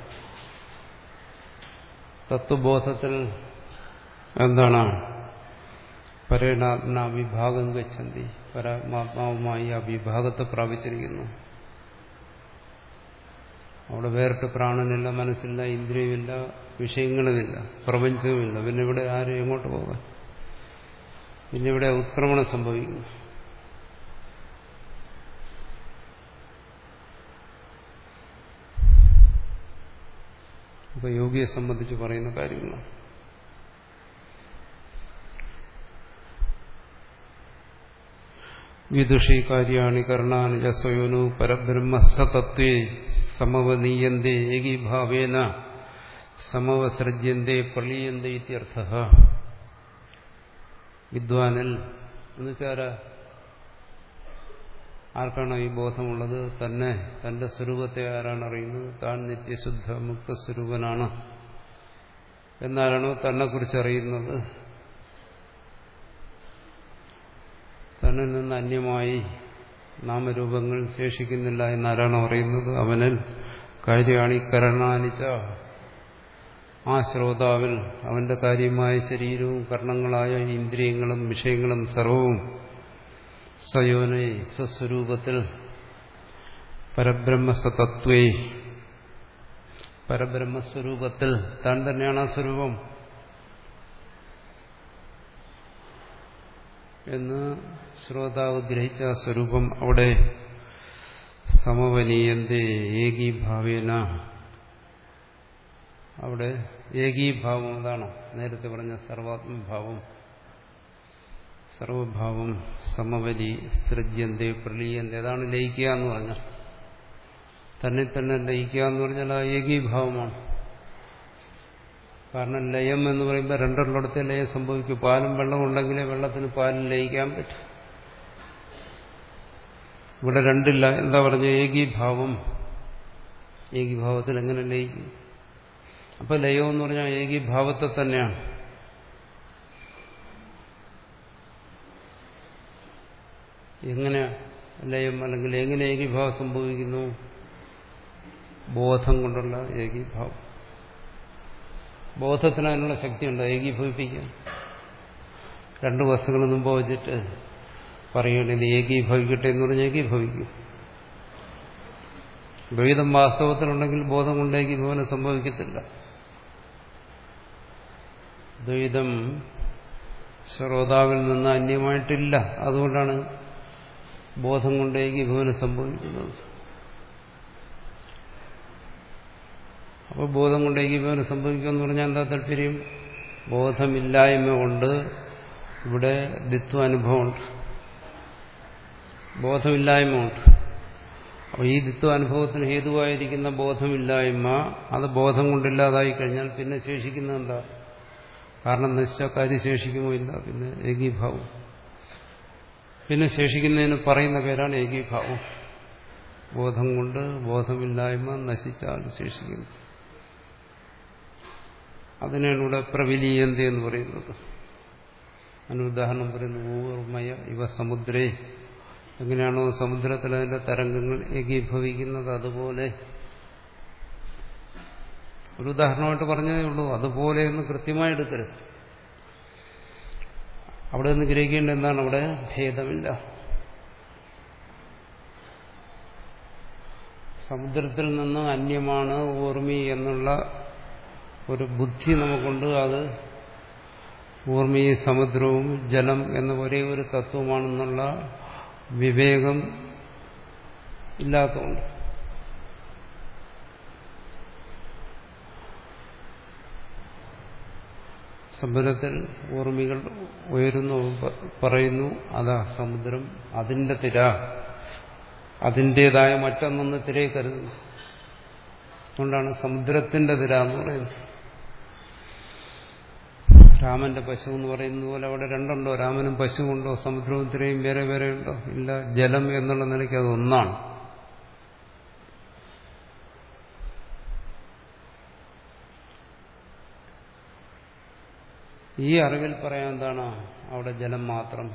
തത്വബോധത്തിൽ എന്താണ്? പരേണാത്മന വിഭാഗം ഗച്ഛന്തി, പരമാത്മാവുമായി ആ വിഭാഗത്തെ പ്രാപിച്ചിരിക്കുന്നു. അവിടെ വേറിട്ട് പ്രാണനില്ല, മനസ്സില്ല, ഇന്ദ്രിയമില്ല, വിഷയങ്ങളുമില്ല, പ്രപഞ്ചവുമില്ല. പിന്നെ ഇവിടെ ആരും എങ്ങോട്ട് പോകാൻ? പിന്നെ ഇവിടെ ഉത്ക്രമണം സംഭവിക്കുന്നു. അപ്പൊ യോഗിയെ സംബന്ധിച്ച് പറയുന്ന കാര്യങ്ങളാണ്. വിദുഷി കാര്യാണി കർണാനി ച സ്വയോനു പരബ്രഹ്മസതത്വേ സമവനീയന്തേ ഏകീഭാവേന സമവസൃജ്യന്തേ പ്രളീയന്തേ ഇത്യർത്ഥഃ. വിദ്വാനിൽ എന്നുവെച്ചാൽ ആർക്കാണോ ഈ ബോധമുള്ളത്? തന്നെ, തന്റെ സ്വരൂപത്തെ ആരാണ് അറിയുന്നത്? താൻ നിത്യശുദ്ധ മുക്തസ്വരൂപനാണ് എന്നാരാണോ തന്നെക്കുറിച്ച് അറിയുന്നത്, തന്നിൽ നിന്ന് അന്യമായി നാമരൂപങ്ങൾ ശേഷിക്കുന്നില്ല എന്നാരാണോ അറിയുന്നത്, അവനിൽ കാര്യാണി കരണാനിച്ച, ആ ശ്രോതാവിൽ അവന്റെ കാര്യമായ ശരീരവും കർണങ്ങളായ ഇന്ദ്രിയങ്ങളും വിഷയങ്ങളും സർവവും സ്വയോനെ സ്വസ്വരൂപത്തിൽ പരബ്രഹ്മസതത്വേ, പരബ്രഹ്മസ്വരൂപത്തിൽ താൻ തന്നെയാണ് ആ സ്വരൂപം എന്ന് ശ്രോതാവ് ഗ്രഹിച്ച ആ സ്വരൂപം അവിടെ സമവനീയന്തേ ഏകീഭാവേന, അവിടെ ഏകീഭാവം, അതാണ് നേരത്തെ പറഞ്ഞ സർവാത്മഭാവം, സർവഭാവം സമവലി സൃജ്യന്തേ പ്രളീയന്തേ, അതാണ് ലയിക്കുക എന്ന് പറഞ്ഞാൽ. തന്നെ തന്നെ ലയിക്കുക എന്ന് പറഞ്ഞാൽ ആ ഏകീഭാവമാണ്. കാരണം ലയം എന്ന് പറയുമ്പോൾ രണ്ടെണ്ണത്തെ ലയം സംഭവിക്കും. പാലും വെള്ളം ഉണ്ടെങ്കിലേ വെള്ളത്തിന് പാലിൽ ലയിക്കാൻ പറ്റും. ഇവിടെ രണ്ടില്ല. എന്താ പറഞ്ഞ ഏകീഭാവം, ഏകീഭാവത്തിൽ എങ്ങനെ ലയിക്കും? അപ്പൊ ലയം എന്ന് പറഞ്ഞാൽ ഏകീഭാവത്തെ തന്നെയാണ്. എങ്ങനെ ലയം, അല്ലെങ്കിൽ എങ്ങനെ ഏകീഭാവം സംഭവിക്കുന്നു? ബോധം കൊണ്ടുള്ള ഏകീഭാവം. ബോധത്തിന് അതിനുള്ള ശക്തിയുണ്ട് ഏകീഭവിപ്പിക്കാൻ. രണ്ടു വസ്തുക്കൾ മുമ്പ് വെച്ചിട്ട് പറയണത് ഏകീഭവിക്കട്ടെ എന്ന് പറഞ്ഞാൽ ഏകീഭവിക്കും. ദ്വൈതം വാസ്തവത്തിലുണ്ടെങ്കിൽ ബോധം കൊണ്ട് ഏകീഭവനം സംഭവിക്കത്തില്ല. ദ്വൈതം ശ്രോതാവിൽ നിന്ന് അന്യമായിട്ടില്ല. അതുകൊണ്ടാണ് ബോധം കൊണ്ട് ഏകീഭവനം സംഭവിക്കുന്നത്. അപ്പോൾ ബോധം കൊണ്ട് ഏകീഭവനം സംഭവിക്കുമെന്ന് പറഞ്ഞാൽ എന്താ താല്പര്യം? ബോധമില്ലായ്മ കൊണ്ട് ഇവിടെ ദ്വിത്വ അനുഭവമുണ്ട്, ബോധമില്ലായ്മ ഉണ്ട്. അപ്പോൾ ഈ ദ്വിത്വ അനുഭവത്തിന് ഹേതുവായിരിക്കുന്ന ബോധമില്ലായ്മ അത് ബോധം കൊണ്ടില്ലാതായി കഴിഞ്ഞാൽ പിന്നെ ശേഷിക്കുന്നത് എന്താ? കാരണം നശിച്ച കാര്യം ശേഷിക്കുമോ? ഇല്ല. പിന്നെ ഏകീഭാവം. പിന്നെ ശേഷിക്കുന്നതിന് പറയുന്ന പേരാണ് ഏകീഭാവം. ബോധം കൊണ്ട് ബോധമില്ലായ്മ നശിച്ചാൽ ശേഷിക്കുന്നു. അതിനാണ് ഇവിടെ പ്രവിലീയന്തി എന്ന് പറയുന്നത്. അനുദാഹരണം പറയുന്നു, ഊർമയ ഇവ സമുദ്രേ. എങ്ങനെയാണോ സമുദ്രത്തിൽ അതിന്റെ തരംഗങ്ങൾ ഏകീഭവിക്കുന്നത് അതുപോലെ. ഒരു ഉദാഹരണമായിട്ട് പറഞ്ഞതേ ഉള്ളൂ. അതുപോലെ എന്ന് കൃത്യമായി എടുക്കരുത്. അവിടെ നിന്ന് ഗ്രഹിക്കേണ്ട എന്താണ്? അവിടെ ഭേദമില്ല. സമുദ്രത്തിൽ നിന്ന് അന്യമാണ് ഊർമി എന്നുള്ള ഒരു ബുദ്ധി നമുക്കുണ്ട്. അത് ഊർമി സമുദ്രവും ജലം എന്ന ഒരേ ഒരു തത്വമാണെന്നുള്ള വിവേകം ഇല്ലാത്തതുകൊണ്ട് സമുദ്രത്തിൽ ഊർമികൾ ഉയരുന്നു, പറയുന്നു അതാ സമുദ്രം, അതിന്റെ തിര, അതിൻ്റെതായ മറ്റൊന്നൊന്ന് തിരയെ കരുതുന്നു. അതുകൊണ്ടാണ് സമുദ്രത്തിന്റെ തിര എന്ന് പറയുന്നത്. രാമന്റെ പശു എന്ന് പറയുന്നത് പോലെ അവിടെ രണ്ടുണ്ടോ? രാമനും പശുവുണ്ടോ? സമുദ്രവും തിരയും വേറെ വേറെ ഉണ്ടോ? ഇല്ല. ജലം എന്നുള്ള നിലയ്ക്ക് അത് ഒന്നാണ്. ഈ അറിവിൽ പറയാൻ എന്താണ്? അവിടെ ജലം മാത്രം.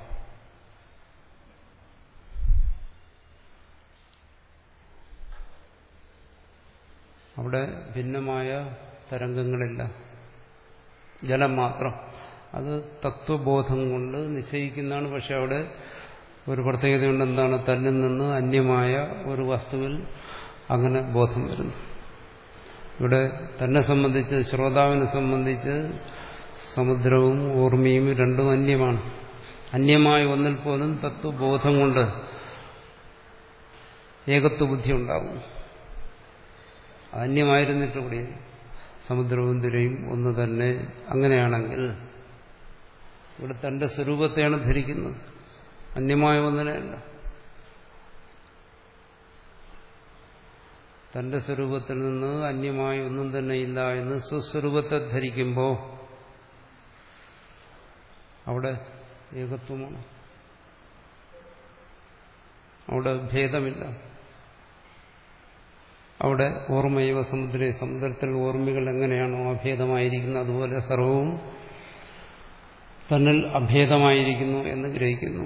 അവിടെ ഭിന്നമായ തരംഗങ്ങളില്ല, ജലം മാത്രം. അത് തത്വബോധം കൊണ്ട് നിശ്ചയിക്കുന്നതാണ്. പക്ഷെ അവിടെ ഒരു പ്രത്യേകതയുണ്ട്. എന്താണ്? തന്നിൽ നിന്ന് അന്യമായ ഒരു വസ്തുവിൽ അങ്ങനെ ബോധം വരുന്നു. ഇവിടെ തന്നെ സംബന്ധിച്ച്, ശ്രോതാവിനെ സംബന്ധിച്ച് സമുദ്രവും ഊർമിയും രണ്ടും അന്യമാണ്. അന്യമായ ഒന്നിൽ പോലും തത്വബോധം കൊണ്ട് ഏകത്വ ബുദ്ധി ഉണ്ടാകും. അന്യമായിരുന്നിട്ട് കൂടി സമുദ്രവും തിരയും ഒന്ന് തന്നെ. അങ്ങനെയാണെങ്കിൽ ഇവിടെ തന്റെ സ്വരൂപത്തെയാണ് ധരിക്കുന്നത്, അന്യമായ ഒന്നിനെയല്ല. തന്റെ സ്വരൂപത്തിൽ നിന്ന് അന്യമായ ഒന്നും തന്നെ ഇല്ല എന്ന് സ്വസ്വരൂപത്തെ ധരിക്കുമ്പോൾ അവിടെ ഏകത്വമാണ്, അവിടെ ഭേദമില്ല. അവിടെ ഓർമ്മയവ സമുദ്രേ, സമുദ്രത്തിൽ ഓർമ്മകൾ എങ്ങനെയാണോ അഭേദമായിരിക്കുന്നത് അതുപോലെ സർവവും തന്നിൽ അഭേദമായിരിക്കുന്നു എന്ന് ഗ്രഹിക്കുന്നു.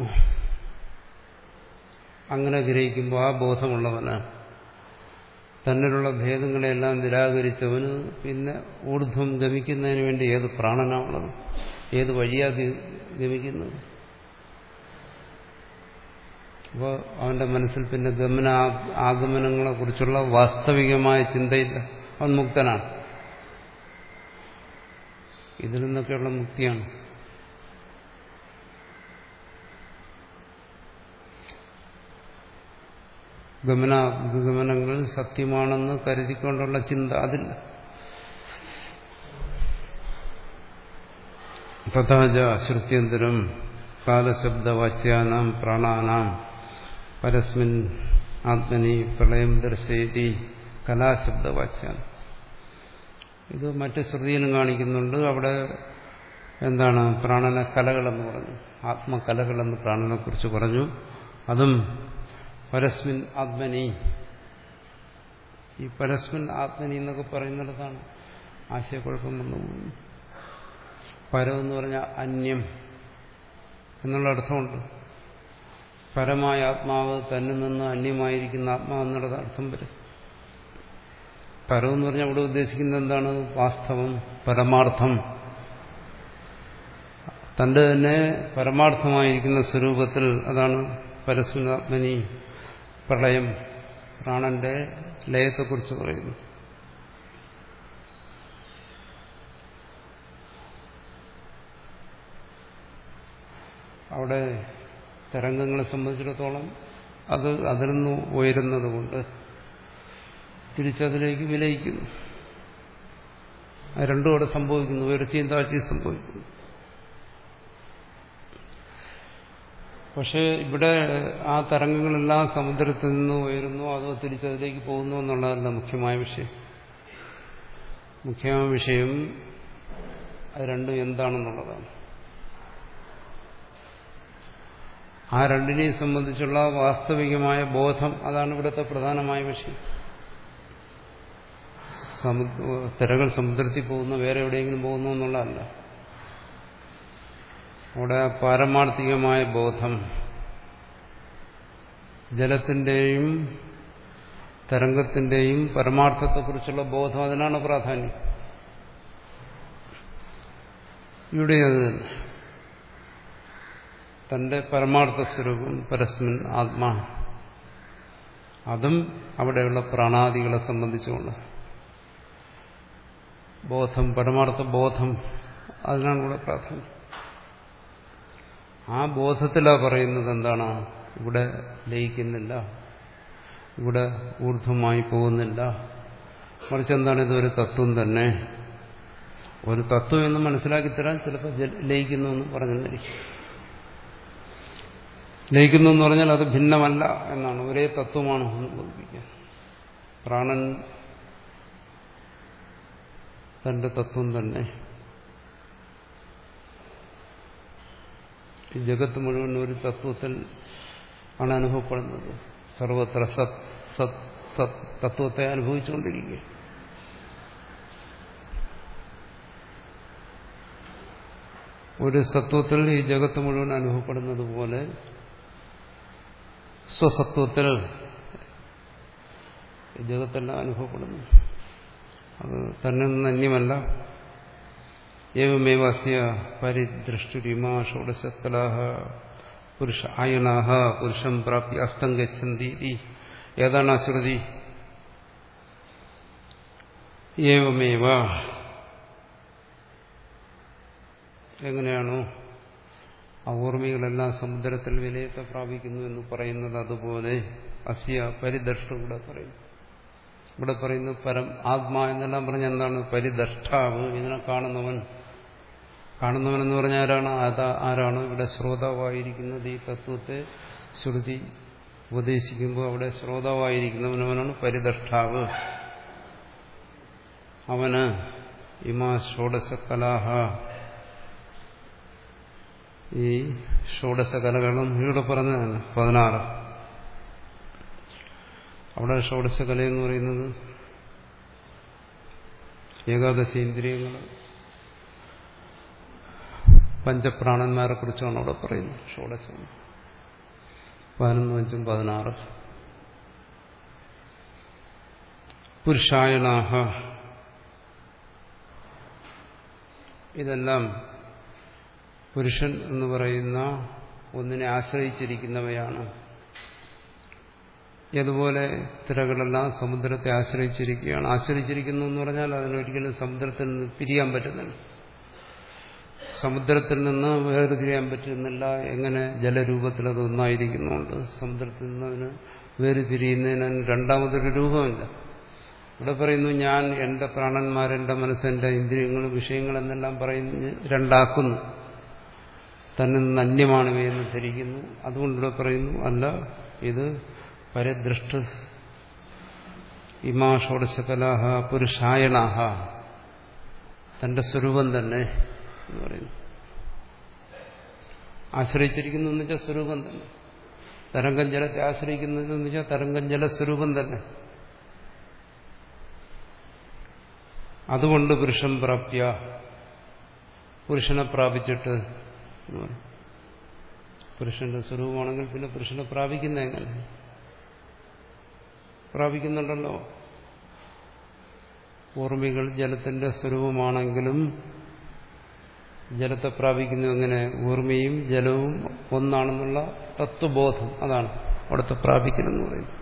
അങ്ങനെ ഗ്രഹിക്കുമ്പോൾ ആ ബോധമുള്ളവന്, തന്നിലുള്ള ഭേദങ്ങളെല്ലാം നിരാകരിച്ചവന് പിന്നെ ഊർധ്വം ഗമിക്കുന്നതിന് വേണ്ടി ഏത് പ്രാണനാണുള്ളത്? ഏത് വഴിയാ ഗമിക്കുന്നത്? അപ്പോൾ അവന്റെ മനസ്സിൽ പിന്നെ ഗമന ആഗമനങ്ങളെ കുറിച്ചുള്ള വാസ്തവികമായ ചിന്തയില്ല. അവൻ മുക്തനാണ്. ഇതിൽ നിന്നൊക്കെയുള്ള മുക്തിയാണ്. ഗമനാഗമനങ്ങൾ സത്യമാണെന്ന് കരുതിക്കൊണ്ടുള്ള ചിന്ത അതില്ല. തഥാച ശ്രുത്യന്തരം കാലശബ്ദവാച്യാനാം പ്രാണാനാം പരസ്മിൻ ആത്മനി പ്രളയം ദർശയതി കലാശബ്ദവാച്യാൻ. ഇത് മറ്റ് ശ്രുതിയിലും കാണിക്കുന്നുണ്ട്. അവിടെ എന്താണ്? പ്രാണന കലകളെന്ന് പറഞ്ഞു, ആത്മകലകളെന്ന് പ്രാണനെ കുറിച്ച് പറഞ്ഞു. അതും പരസ്മിൻ ആത്മനി. ഈ പരസ്മിൻ ആത്മനി എന്നൊക്കെ പറയുന്നിടത്താണ് ആശയക്കുഴപ്പം വന്നു. പരം എന്ന് പറഞ്ഞാൽ അന്യം എന്നുള്ള അർത്ഥമുണ്ട്. പരമായ ആത്മാവ് തന്നിൽ നിന്ന് അന്യമായിരിക്കുന്ന ആത്മാവ് എന്നുള്ള അർത്ഥം വരും. പരം എന്ന് പറഞ്ഞാൽ ഇവിടെ ഉദ്ദേശിക്കുന്നത് എന്താണ്? വാസ്തവം, പരമാർത്ഥം. തന്റെ തന്നെ പരമാർത്ഥമായിരിക്കുന്ന സ്വരൂപത്തിൽ, അതാണ് പരസ്മിനാത്മനി പ്രളയം. പ്രാണന്റെ ലയത്തെക്കുറിച്ച് പറയുന്നു. അവിടെ തരംഗങ്ങളെ സംബന്ധിച്ചിടത്തോളം അത് അതിൽ നിന്ന് ഉയരുന്നത് കൊണ്ട് തിരിച്ചതിലേക്ക് വിലയിക്കുന്നു. രണ്ടും അവിടെ സംഭവിക്കുന്നു, ഉയർച്ചയും താഴ്ചയും സംഭവിക്കുന്നു. പക്ഷേ ഇവിടെ ആ തരംഗങ്ങളെല്ലാം സമുദ്രത്തിൽ നിന്ന് ഉയരുന്നു, അതോ തിരിച്ചതിലേക്ക് പോകുന്നു എന്നുള്ളതല്ല മുഖ്യമായ വിഷയം. മുഖ്യമായ വിഷയം അത് രണ്ടും എന്താണെന്നുള്ളതാണ്. ആ രണ്ടിനെയും സംബന്ധിച്ചുള്ള വാസ്തവികമായ ബോധം, അതാണ് ഇവിടുത്തെ പ്രധാനമായ വിഷയം. തിരകൾ സമുദ്രത്തിൽ പോകുന്നു, വേറെ എവിടെയെങ്കിലും പോകുന്നു എന്നുള്ളതല്ല. അവിടെ പാരമാർത്ഥികമായ ബോധം, ജലത്തിന്റെയും തരംഗത്തിന്റെയും പരമാർത്ഥത്തെക്കുറിച്ചുള്ള ബോധം, അതിനാണ് പ്രാധാന്യം. ഇവിടെ അത് തന്നെ തന്റെ പരമാർത്ഥ സ്വരൂപം പരസ്മിൻ ആത്മാ, അതും അവിടെയുള്ള പ്രാണാദികളെ സംബന്ധിച്ചുകൊണ്ട് ബോധം, പരമാർത്ഥ ബോധം, അതിനാണ് ഇവിടെ പ്രാധാന്യം. ആ ബോധത്തിലാ പറയുന്നത് എന്താണ്? ഇവിടെ ലയിക്കുന്നില്ല, ഇവിടെ ഊർധ്വമായി പോകുന്നില്ല, മറിച്ച് എന്താണ്, ഇതൊരു തത്വം തന്നെ. ഒരു തത്വം എന്ന് മനസ്സിലാക്കി തരാൻ ചിലപ്പോൾ ലയിക്കുന്നു എന്ന് പറഞ്ഞിരിക്കും. ലയിക്കുന്നു എന്ന് പറഞ്ഞാൽ അത് ഭിന്നമല്ല എന്നാണ്, ഒരേ തത്വമാണ് എന്ന് ബോധിപ്പിക്കാൻ. പ്രാണൻ തന്റെ തത്വം തന്നെ. ഈ ജഗത്ത് മുഴുവൻ ഒരു തത്വത്തിൽ ആണ് അനുഭവപ്പെടുന്നത്. സർവത്ര സത് സത് സത് തത്വത്തെ അനുഭവിച്ചുകൊണ്ടിരിക്കുക. ഒരു സത്വത്തിൽ ഈ ജഗത്ത് മുഴുവൻ അനുഭവപ്പെടുന്നത് പോലെ സ്വസത്വത്തിൽ ഈ ജഗത്തെല്ലാം അനുഭവപ്പെടുന്നു. അത് തന്നെ അന്യമല്ല. ഏവമേവാസ്യ പരിദൃഷ്ടുരിമാ ഷോഡശകലാഃ പുരുഷ ആയനാഃ പുരുഷം പ്രാപ്യ അസ്തം ഗച്ഛന്തി. ഏതാണ് ആ ശ്രുതി? ഏവമേവ, എങ്ങനെയാണോ ആ ഓർമ്മകളെല്ലാം സമുദ്രത്തിൽ വിലയത്തെ പ്രാപിക്കുന്നു എന്ന് പറയുന്നത്, അതുപോലെ അസ്യ പരിദർഷ്ട ഇവിടെ പറയുന്നു. ഇവിടെ പറയുന്നു പരം ആത്മാ എന്നെല്ലാം പറഞ്ഞ എന്താണ്? പരിദർഷ്ടാവ്, ഇതിനെ കാണുന്നവൻ. കാണുന്നവൻ എന്ന് പറഞ്ഞാൽ ആരാണ്? അതാ ആരാണ് ഇവിടെ ശ്രോതാവായിരിക്കുന്നത്? ഈ തത്വത്തെ ശ്രുതി ഉപദേശിക്കുമ്പോൾ അവിടെ ശ്രോതാവായിരിക്കുന്നവനവനാണ് പരിദർഷ്ടാവ്. അവന് ഇമാ ഷോഡശകലാഃ, ഈ ഷോഡശകലകളും ഇവിടെ പറഞ്ഞതാണ് പതിനാറ്. അവിടെ ഷോഡശകല എന്ന് പറയുന്നത് ഏകാദശി ഇന്ദ്രിയങ്ങൾ, പഞ്ചപ്രാണന്മാരെ കുറിച്ചാണ് അവിടെ പറയുന്നത്. ഷോഡശം പതിനൊന്ന് അഞ്ചും പതിനാറ്. പുരുഷായനാഹ, ഇതെല്ലാം പുരുഷൻ എന്ന് പറയുന്ന ഒന്നിനെ ആശ്രയിച്ചിരിക്കുന്നവയാണ്. അതുപോലെ തിരകളെല്ലാം സമുദ്രത്തെ ആശ്രയിച്ചിരിക്കുകയാണ്. ആശ്രയിച്ചിരിക്കുന്നു എന്ന് പറഞ്ഞാൽ അതിനൊരിക്കലും സമുദ്രത്തിൽ നിന്ന് പിരിയാൻ പറ്റുന്നില്ല. സമുദ്രത്തിൽ നിന്ന് വേർതിരിയാൻ പറ്റുന്നില്ല. എങ്ങനെ? ജലരൂപത്തിൽ അത് ഒന്നായിരിക്കുന്നുണ്ട്. സമുദ്രത്തിൽ നിന്ന് അതിന് വേർതിരിയുന്നതിന് രണ്ടാമതൊരു രൂപമില്ല. ഇവിടെ പറയുന്നു ഞാൻ എന്റെ പ്രാണന്മാരെന്റെ മനസ്സ്, എന്റെ ഇന്ദ്രിയങ്ങൾ, വിഷയങ്ങൾ എന്നെല്ലാം പറയുന്നു, രണ്ടാക്കുന്നു. തന്നെ നിന്ന് അന്യമാണ് ഇവയെന്ന് ധരിക്കുന്നു. അതുകൊണ്ടിവിടെ പറയുന്നു അല്ല, ഇത് പരിദൃഷ്ട ഇമാ ഷോഡശകലാഃ പുരുഷായണാഃ, തന്റെ സ്വരൂപം തന്നെ എന്ന് പറയുന്നു. ആശ്രയിച്ചിരിക്കുന്നു എന്ന് വെച്ചാൽ സ്വരൂപം തന്നെ. തരംഗം ജലത്തെ ആശ്രയിക്കുന്നത് എന്ന് വെച്ചാൽ തരംഗം ജലസ്വരൂപം തന്നെ. അതുകൊണ്ട് പുരുഷൻ പ്രാപ്യ, പുരുഷനെ പ്രാപിച്ചിട്ട്, പുരുഷന്റെ സ്വരൂപമാണെങ്കിൽ പിന്നെ പുരുഷനെ പ്രാപിക്കുന്ന എങ്ങനെ? പ്രാപിക്കുന്നുണ്ടല്ലോ. ഓർമ്മികൾ ജലത്തിന്റെ സ്വരൂപമാണെങ്കിലും ജലത്തെ പ്രാപിക്കുന്നു എങ്ങനെ? ഓർമ്മയും ജലവും ഒന്നാണെന്നുള്ള തത്വബോധം, അതാണ് അവിടുത്തെ പ്രാപിക്കലെന്ന് പറയുന്നത്.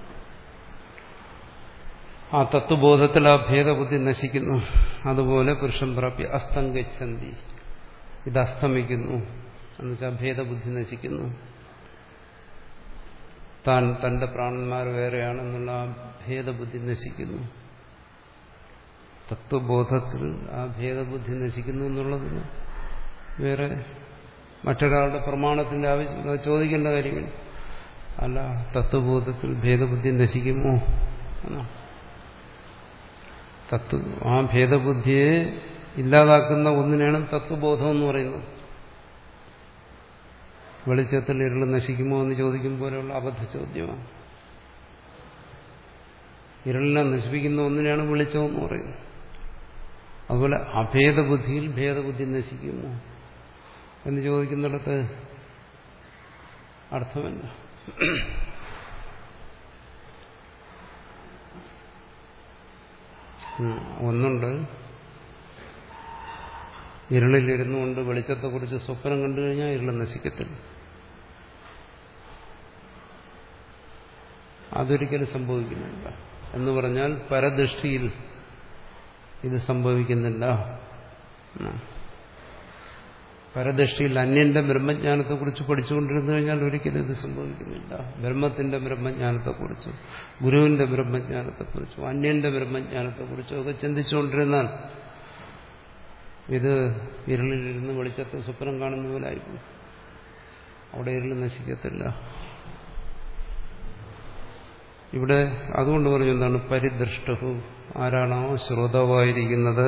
ആ തത്വബോധത്തിൽ ആ ഭേദബുദ്ധി നശിക്കുന്നു. അതുപോലെ പുരുഷൻ പ്രാപ്യ അസ്തം ഗച്ഛന്തി, ഇത് അസ്തമിക്കുന്നു എന്നുവെച്ചാൽ ഭേദബുദ്ധി നശിക്കുന്നു. താൻ തന്റെ പ്രാണന്മാർ വേറെയാണെന്നുള്ള ആ ഭേദബുദ്ധി നശിക്കുന്നു. തത്വബോധത്തിൽ ആ ഭേദബുദ്ധി നശിക്കുന്നു എന്നുള്ളതിന് വേറെ മറ്റൊരാളുടെ പ്രമാണത്തിന്റെ ആവശ്യം ചോദിക്കേണ്ട കാര്യമില്ല. അല്ല, തത്വബോധത്തിൽ ഭേദബുദ്ധി നശിക്കുമോ എന്നാ? തത്വ ആ ഭേദബുദ്ധിയെ ഇല്ലാതാക്കുന്ന ഒന്നിനാണ് തത്വബോധം എന്ന് പറയുന്നത്. വെളിച്ചത്തിൽ ഇരുൾ നശിക്കുമോ എന്ന് ചോദിക്കും പോലെയുള്ള അബദ്ധ ചോദ്യമാണ്. ഇരുളിനെ നശിപ്പിക്കുന്ന ഒന്നിനാണ് വെളിച്ചമെന്ന് പറയുന്നത്. അതുപോലെ അഭേദബുദ്ധിയിൽ ഭേദബുദ്ധി നശിക്കുമോ എന്ന് ചോദിക്കുന്നിടത്ത് അർത്ഥമല്ല. ഒന്നുണ്ട്, ഇരുളിലിരുന്നു കൊണ്ട് വെളിച്ചത്തെക്കുറിച്ച് സ്വപ്നം കണ്ടു കഴിഞ്ഞാൽ ഇരുൾ നശിക്കത്തില്ല. അതൊരിക്കലും സംഭവിക്കുന്നില്ല. എന്ന് പറഞ്ഞാൽ പരദൃഷ്ടിയിൽ ഇത് സംഭവിക്കുന്നില്ല. പരദൃഷ്ടിയിൽ അന്യന്റെ ബ്രഹ്മജ്ഞാനത്തെക്കുറിച്ച് പഠിച്ചുകൊണ്ടിരുന്നു കഴിഞ്ഞാൽ ഒരിക്കലും ഇത് സംഭവിക്കുന്നില്ല. ബ്രഹ്മത്തിന്റെ ബ്രഹ്മജ്ഞാനത്തെക്കുറിച്ചും ഗുരുവിന്റെ ബ്രഹ്മജ്ഞാനത്തെക്കുറിച്ചും അന്യന്റെ ബ്രഹ്മജ്ഞാനത്തെക്കുറിച്ചും ഒക്കെ ചിന്തിച്ചുകൊണ്ടിരുന്നാൽ ഇത് ഇരുളിലിരുന്ന് വെളിച്ചത്തെ സ്വപ്നം കാണുന്ന പോലെ ആയിരിക്കും. അവിടെ ഇരുൾ നശിക്കത്തില്ല. ഇവിടെ അതുകൊണ്ട് പറഞ്ഞു എന്താണ് പരിദൃഷ്ടഹു, ആരാണോ ശ്രോതാവായിരിക്കുന്നത്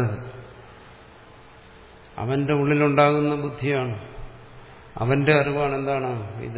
അവന്റെ ഉള്ളിലുണ്ടാകുന്ന ബുദ്ധിയാണ്, അവന്റെ അറിവാണ് എന്താണ് ഇത്.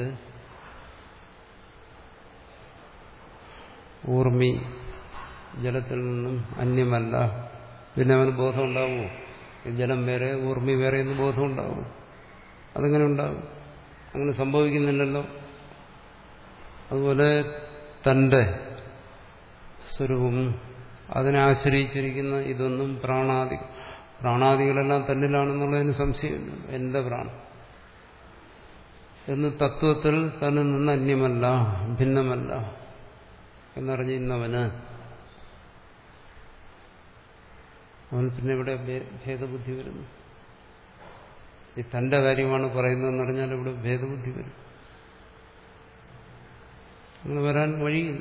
ഊർമി ജലത്തിൽ നിന്നും അന്യമല്ല. പിന്നെ അവന് ബോധം ഉണ്ടാവുമോ? ജലം വേറെ ഊർമി വേറെ എന്ന് ബോധം ഉണ്ടാവും? അതെങ്ങനെ ഉണ്ടാവും? അങ്ങനെ സംഭവിക്കുന്നില്ലല്ലോ. അതുപോലെ തന്റെ സ്വരൂപം അതിനെ ആശ്രയിച്ചിരിക്കുന്ന ഇതൊന്നും പ്രാണാദി പ്രാണാദികളെല്ലാം തന്നിലാണെന്നുള്ളതിന് സംശയമില്ല. എന്റെ പ്രാണൻ എന്ന് തത്വത്തിൽ തന്നിൽ നിന്ന് അന്യമല്ല, ഭിന്നമല്ല എന്നറിഞ്ഞിരുന്നവന് അവൻ പിന്നെ ഇവിടെ ഭേദബുദ്ധി വരുന്നു. ഈ തന്റെ കാര്യമാണ് പറയുന്നതെന്ന് പറഞ്ഞാൽ ഇവിടെ ഭേദബുദ്ധി വരും. അങ്ങനെ വരാൻ വഴിയില്ല.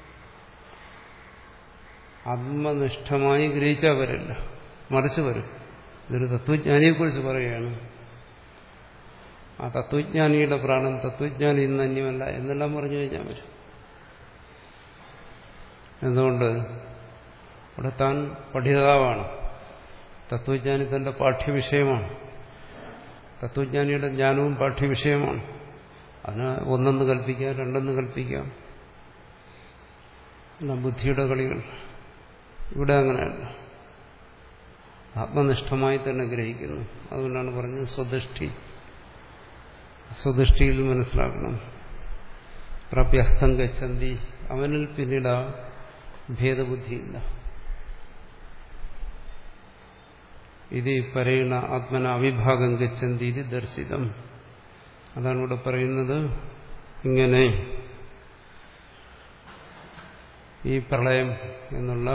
ആത്മനിഷ്ഠമായി ഗ്രഹിച്ചാൽ വരില്ല, മറിച്ച് വരും. ഇതൊരു തത്വജ്ഞാനിയെക്കുറിച്ച് പറയുകയാണ്. ആ തത്വജ്ഞാനിയുടെ പ്രാണൻ തത്വജ്ഞാനി ഇന്ന് അന്യമല്ല എന്നെല്ലാം പറഞ്ഞു കഴിഞ്ഞാൽ വരും. എന്തുകൊണ്ട്? അവിടെ താൻ പഠിതാവാണ്. തത്വജ്ഞാനി തന്റെ പാഠ്യവിഷയമാണ്. തത്വജ്ഞാനിയുടെ ജ്ഞാനവും പാഠ്യവിഷയമാണ്. അതിന് ഒന്നെന്ന് കൽപ്പിക്കാം, രണ്ടെന്ന് കൽപ്പിക്കാം. ബുദ്ധിയുടെ കളികൾ. ഇവിടെ അങ്ങനെയല്ല, ആത്മനിഷ്ഠമായി തന്നെ ഗ്രഹിക്കുന്നു. അതുകൊണ്ടാണ് പറഞ്ഞത് സ്വദൃഷ്ടി. സ്വദൃഷ്ടിയിൽ മനസ്സിലാക്കണം. പ്രാപ്യസ്ഥം ഗച്ഛന്തി, അവനിൽ പിന്നീട് ആ ഭേദബുദ്ധിയില്ല. ഇത് പരേണ ആത്മന അവിഭാഗം ഗച്ഛന്തി ഇത് ദർശിതം. അതാണ് ഇവിടെ പറയുന്നത്. ഇങ്ങനെ ഈ പ്രളയം എന്നുള്ള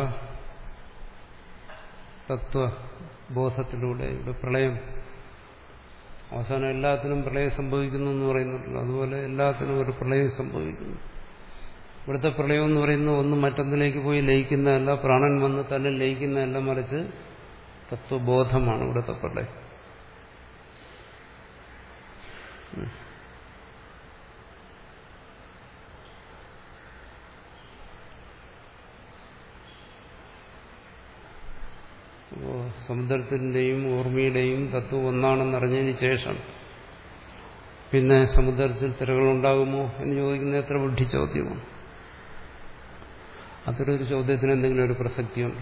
തത്വബോധത്തിലൂടെ ഇവിടെ പ്രളയം അവസാനം എല്ലാത്തിനും പ്രളയം സംഭവിക്കുന്നു എന്ന് പറയുന്നുണ്ടല്ലോ. അതുപോലെ എല്ലാത്തിനും ഒരു പ്രളയം സംഭവിക്കുന്നു. ഇവിടുത്തെ പ്രളയം എന്ന് പറയുന്നത് ഒന്നും മറ്റൊന്നിലേക്ക് പോയി ലയിക്കുന്നതല്ല, പ്രാണൻ വന്ന് തന്നെ ലയിക്കുന്നതല്ല, മറിച്ച് തത്വബോധമാണ് ഇവിടുത്തെ പ്രളയം. സമുദ്രത്തിന്റെയും ഊർമിയുടെയും തത്വം ഒന്നാണെന്നറിഞ്ഞതിന് ശേഷം പിന്നെ സമുദ്രത്തിൽ തിരകളുണ്ടാകുമോ എന്ന് ചോദിക്കുന്നത് എത്ര ബുദ്ധി ചോദ്യമാണ്. അത്തരൊരു ചോദ്യത്തിന് എന്തെങ്കിലും ഒരു പ്രസക്തിയുണ്ട്?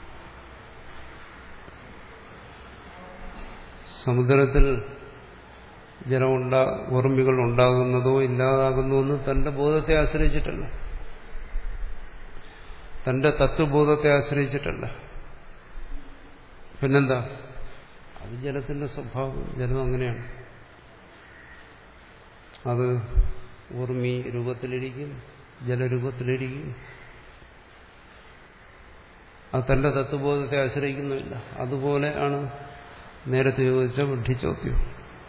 സമുദ്രത്തിൽ ജലമുണ്ടാ ഊർമികൾ ഉണ്ടാകുന്നതോ ഇല്ലാതാകുന്നതോ എന്ന് തന്റെ ബോധത്തെ ആശ്രയിച്ചിട്ടല്ല, തന്റെ തത്വബോധത്തെ ആശ്രയിച്ചിട്ടല്ല. പിന്നെന്താ? അത് ജലത്തിന്റെ സ്വഭാവം. ജലം അങ്ങനെയാണ്. അത് ഊർമി രൂപത്തിലിരിക്കും, ജലരൂപത്തിലിരിക്കും. അത് തന്റെ തത്വബോധത്തെ ആശ്രയിക്കുന്നില്ല. അതുപോലെ ആണ് നേരത്തെ ചോദിച്ച ബുദ്ധിചോദ്യം.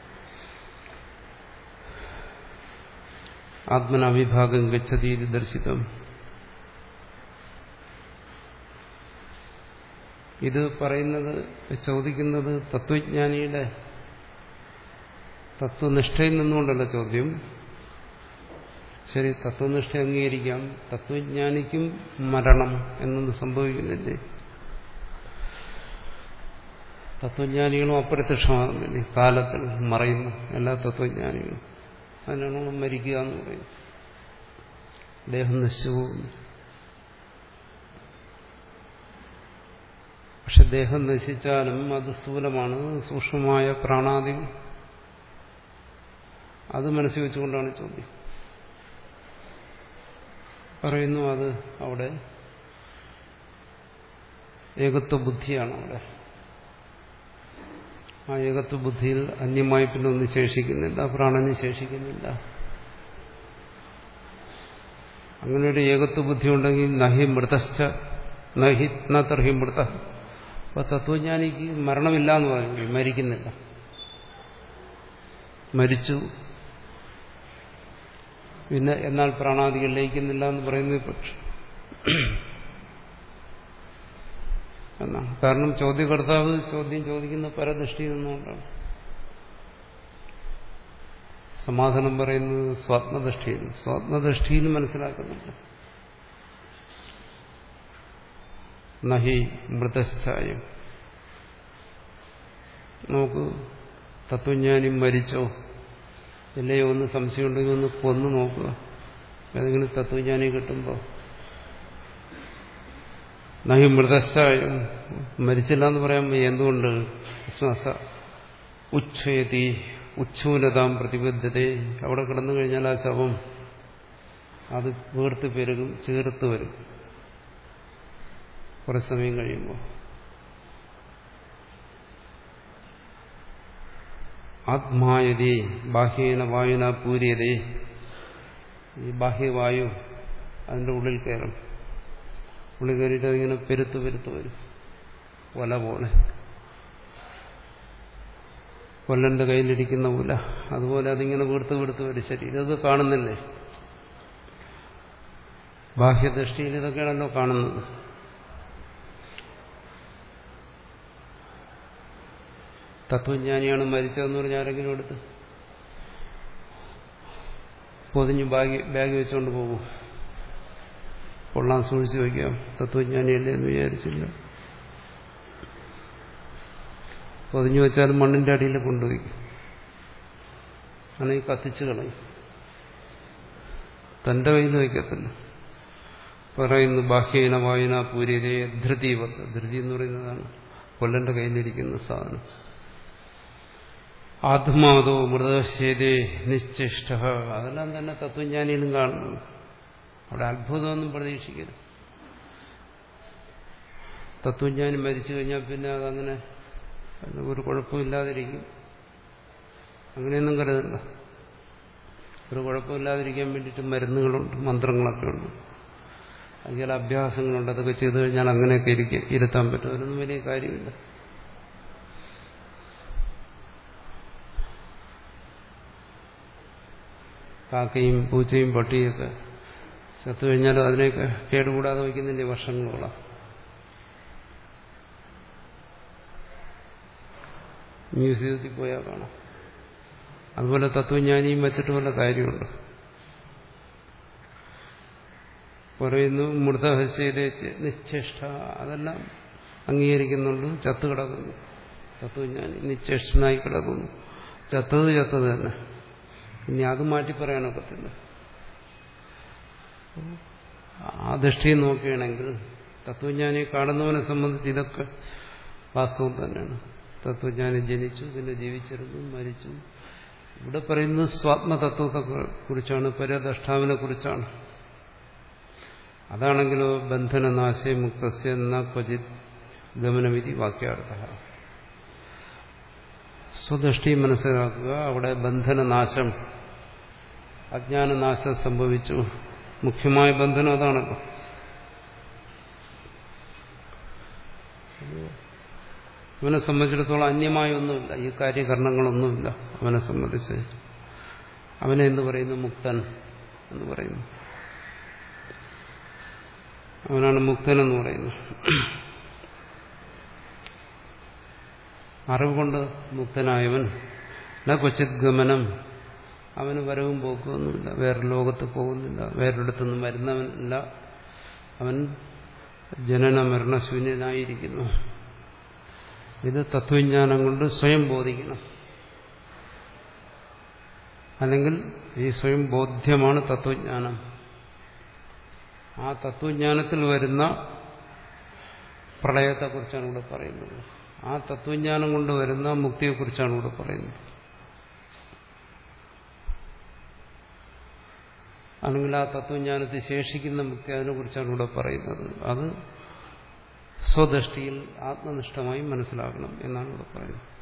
ആത്മനാവിഭാഗം ഗച്ഛതി ദർശിതം. ഇത് പറയുന്നത്, ചോദിക്കുന്നത് തത്വജ്ഞാനിയുടെ തത്വനിഷ്ഠയിൽ നിന്നുകൊണ്ടല്ല ചോദ്യം. ശരി, തത്വനിഷ്ഠ അംഗീകരിക്കാം. തത്വജ്ഞാനിക്കും മരണം എന്നൊന്നും സംഭവിക്കുന്നില്ലേ? തത്വജ്ഞാനികളും അപ്രത്യക്ഷമാകുന്നില്ലേ? കാലത്തിൽ മറയുന്നു എല്ലാ തത്വജ്ഞാനികളും. അതിനാണ് മരിക്കുക എന്ന് പറയുന്നത്. ദേഹം നശിച്ചു പോകുന്നു. പക്ഷെ ദേഹം നശിച്ചാലും അത് സ്ഥൂലമാണ്. സൂക്ഷ്മമായ പ്രാണാദി അത് മനസ്സിൽ വെച്ചുകൊണ്ടാണ് ചോദ്യം. പറയുന്നു അത് അവിടെ ഏകത്വ ബുദ്ധിയാണ്. അവിടെ ആ ഏകത്വ ബുദ്ധിയിൽ അന്യമായി പിന്നെ ഒന്നും ശേഷിക്കുന്നില്ല, പ്രാണന് ശേഷിക്കുന്നില്ല. അങ്ങനെ ഒരു ഏകത്വ ബുദ്ധി ഉണ്ടെങ്കിൽ നഹി മൃതശ്ച നഹി ന തർഹി മൃത. അപ്പൊ തത്വജ്ഞാനിക്ക് മരണമില്ല എന്ന് പറഞ്ഞു, മരിക്കുന്നില്ല. മരിച്ചു പിന്നെ എന്നാൽ പ്രാണാദികൾ ലയിക്കുന്നില്ല എന്ന് പറയുന്നത് പക്ഷെ എന്നാണ്. കാരണം ചോദ്യകർത്താവ് ചോദ്യം ചോദിക്കുന്ന പരദൃഷ്ടിയിൽ നിന്നുകൊണ്ടാണ്. സമാധാനം പറയുന്നത് സ്വാത്മദൃഷ്ടിയിൽ സ്വാത്മദൃഷ്ടിയിൽ മനസ്സിലാക്കുന്നുണ്ട്. നഹി മൃതശ്ചായം. നമുക്ക് തത്വജ്ഞാനി മരിച്ചോ ഇല്ലയോ ഒന്ന് സംശയമുണ്ടെങ്കിൽ ഒന്ന് കൊന്നു നോക്കുക. ഏതെങ്കിലും തത്വജ്ഞാനി കിട്ടുമ്പോൾ നഹി മൃതശ്ചായം, മരിച്ചില്ല എന്ന് പറയാൻ എന്തുകൊണ്ട്? ഉച്ഛയതി ഉച്ഛൂലതാം പ്രതിബദ്ധത. അവിടെ കിടന്നു കഴിഞ്ഞാൽ ആ ശവം അത് വീർത്ത് പെരുകും, ചേർത്ത് വരും കുറേ സമയം കഴിയുമ്പോൾ. ആത്മായതി ബാഹ്യേന വായുന പൂര്യതേ. ഈ ബാഹ്യവായു അതിൻ്റെ ഉള്ളിൽ കയറും. ഉള്ളിൽ കയറിയിട്ട് അതിങ്ങനെ പെരുത്ത് പെരുത്ത് വരും, ഒല പോലെ. കൊല്ലന്റെ കയ്യിലിരിക്കുന്ന ഉല അതുപോലെ അതിങ്ങനെ വീർത്ത് വീർത്ത് വരും. ശരി, ഇതൊക്കെ കാണുന്നില്ലേ? ബാഹ്യദൃഷ്ടിയിൽ ഇതൊക്കെയാണല്ലോ കാണുന്നത്. തത്വജ്ഞാനിയാണ് മരിച്ചതെന്ന് പറഞ്ഞാൽ ആരെങ്കിലും എടുത്ത് പൊതിഞ്ഞ് ബാഗ് ബാഗ് വെച്ചുകൊണ്ട് പോകും. കൊള്ളാൻ സൂക്ഷിച്ചു വയ്ക്കാം, തത്വജ്ഞാനിയല്ലേ എന്ന് വിചാരിച്ചില്ല. പൊതിഞ്ഞു വെച്ചാലും മണ്ണിന്റെ അടിയിൽ കൊണ്ടുപോയിക്കും, അല്ലെങ്കിൽ കത്തിച്ചു കളയും. തന്റെ കയ്യിൽ വയ്ക്കത്തില്ല. പറയുന്നു ബാഹ്യേന വായുന പൂര്യതേ ധൃതിവത്. ധൃതി എന്ന് പറയുന്നതാണ് കൊല്ലന്റെ കയ്യിലിരിക്കുന്ന സാധനം. ആത്മാതോ മൃതശേതേ നിശ്ചേഷ്ട. അതെല്ലാം തന്നെ തത്വജ്ഞാനിയിലും കാണുന്നു. അവിടെ അത്ഭുതമൊന്നും പ്രതീക്ഷിക്കരുത്. തത്വജ്ഞാനി മരിച്ചു കഴിഞ്ഞാൽ പിന്നെ അതങ്ങനെ ഒരു കുഴപ്പമില്ലാതിരിക്കും, അങ്ങനെയൊന്നും കരുതണ്ട. ഒരു കുഴപ്പമില്ലാതിരിക്കാൻ വേണ്ടിയിട്ട് മരുന്നുകളുണ്ട്, മന്ത്രങ്ങളൊക്കെ ഉണ്ട്, അതിൽ അഭ്യാസങ്ങളുണ്ട്. അതൊക്കെ ചെയ്തു കഴിഞ്ഞാൽ അങ്ങനെയൊക്കെ ഇരിക്കും, ഇരുത്താൻ പറ്റും. അതിനൊന്നും വലിയ കാര്യമില്ല. കാക്കയും പൂച്ചയും പട്ടിയൊക്കെ ചത്തു കഴിഞ്ഞാലും അതിനെയൊക്കെ കേടുകൂടാതെ വയ്ക്കുന്നില്ലേ വർഷങ്ങളോളം. മ്യൂസിയത്തിൽ പോയാൽ കാണാം. അതുപോലെ തത്വജ്ഞാനിയും വെച്ചിട്ട് വല്ല കാര്യമുണ്ട്. പറയുന്നു മൃതഹസ്യയിലെ നിശ്ചേഷ്ട. അതെല്ലാം അംഗീകരിക്കുന്നുണ്ട്. ചത്തു കിടക്കുന്നു തത്വജ്ഞാനി, നിശ്ചേഷ്ടനായി കിടക്കുന്നു. ചത്തത് ചത്തത് തന്നെ. ഇനി അത് മാറ്റി പറയാനൊക്കത്തില്ല. ആ ദൃഷ്ടിയിൽ നോക്കുകയാണെങ്കിൽ തത്വജ്ഞാനിയെ കാണുന്നവനെ സംബന്ധിച്ച് ഇതൊക്കെ വാസ്തവം തന്നെയാണ്. തത്വജ്ഞാനി ജനിച്ചു, പിന്നെ ജീവിച്ചിരുന്നു, മരിച്ചു. ഇവിടെ പറയുന്നത് സ്വാത്മതത്വത്തെ കുറിച്ചാണ്, പരദ്രഷ്ടാവിനെ കുറിച്ചാണ്. അതാണെങ്കിലോ ബന്ധനനാശേ മുക്തസ്യ ന ക്വചിത് ഗമനമിതി വാക്യാർത്ഥ. സ്വദൃഷ്ടി മനസ്സിലാക്കുക. അവിടെ ബന്ധനനാശം, അജ്ഞാനനാശം സംഭവിച്ചു. മുഖ്യമായ ബന്ധനം അതാണല്ലോ. അവനെ സംബന്ധിച്ചിടത്തോളം അന്യമായ ഒന്നുമില്ല, ഈ കാര്യകരണങ്ങളൊന്നുമില്ല അവനെ സംബന്ധിച്ച്. അവനെ എന്ത് പറയുന്നു? മുക്തൻ എന്ന് പറയുന്നു. അവനാണ് മുക്തൻ എന്ന് പറയുന്നത്. അറിവ് കൊണ്ട് മുക്തനായവൻ ന ക്വചിത് ഗമനം. അവന് വരവും പോക്കുമൊന്നുമില്ല, വേറെ ലോകത്ത് പോകുന്നില്ല, വേറൊരിടത്തൊന്നും വരുന്നവനല്ല. അവൻ ജനന മരണശൂന്യനായിരിക്കുന്നു. ഇത് തത്വജ്ഞാനം കൊണ്ട് സ്വയം ബോധിക്കണം. അല്ലെങ്കിൽ ഈ സ്വയം ബോധ്യമാണ് തത്വജ്ഞാനം. ആ തത്വജ്ഞാനത്തിൽ വരുന്ന പ്രളയത്തെക്കുറിച്ചാണ് ഇവിടെ പറയുന്നത്. ആ തത്വജ്ഞാനം കൊണ്ട് വരുന്ന മുക്തിയെക്കുറിച്ചാണ് ഇവിടെ പറയുന്നത്. അല്ലെങ്കിൽ ആ തത്വജ്ഞാനത്തിൽ ശേഷിക്കുന്ന മുക്തി, അതിനെക്കുറിച്ചാണ് ഇവിടെ പറയുന്നത്. അത് സ്വദൃഷ്ടിയിൽ ആത്മനിഷ്ഠമായി മനസ്സിലാക്കണം എന്നാണ് ഇവിടെ പറയുന്നത്.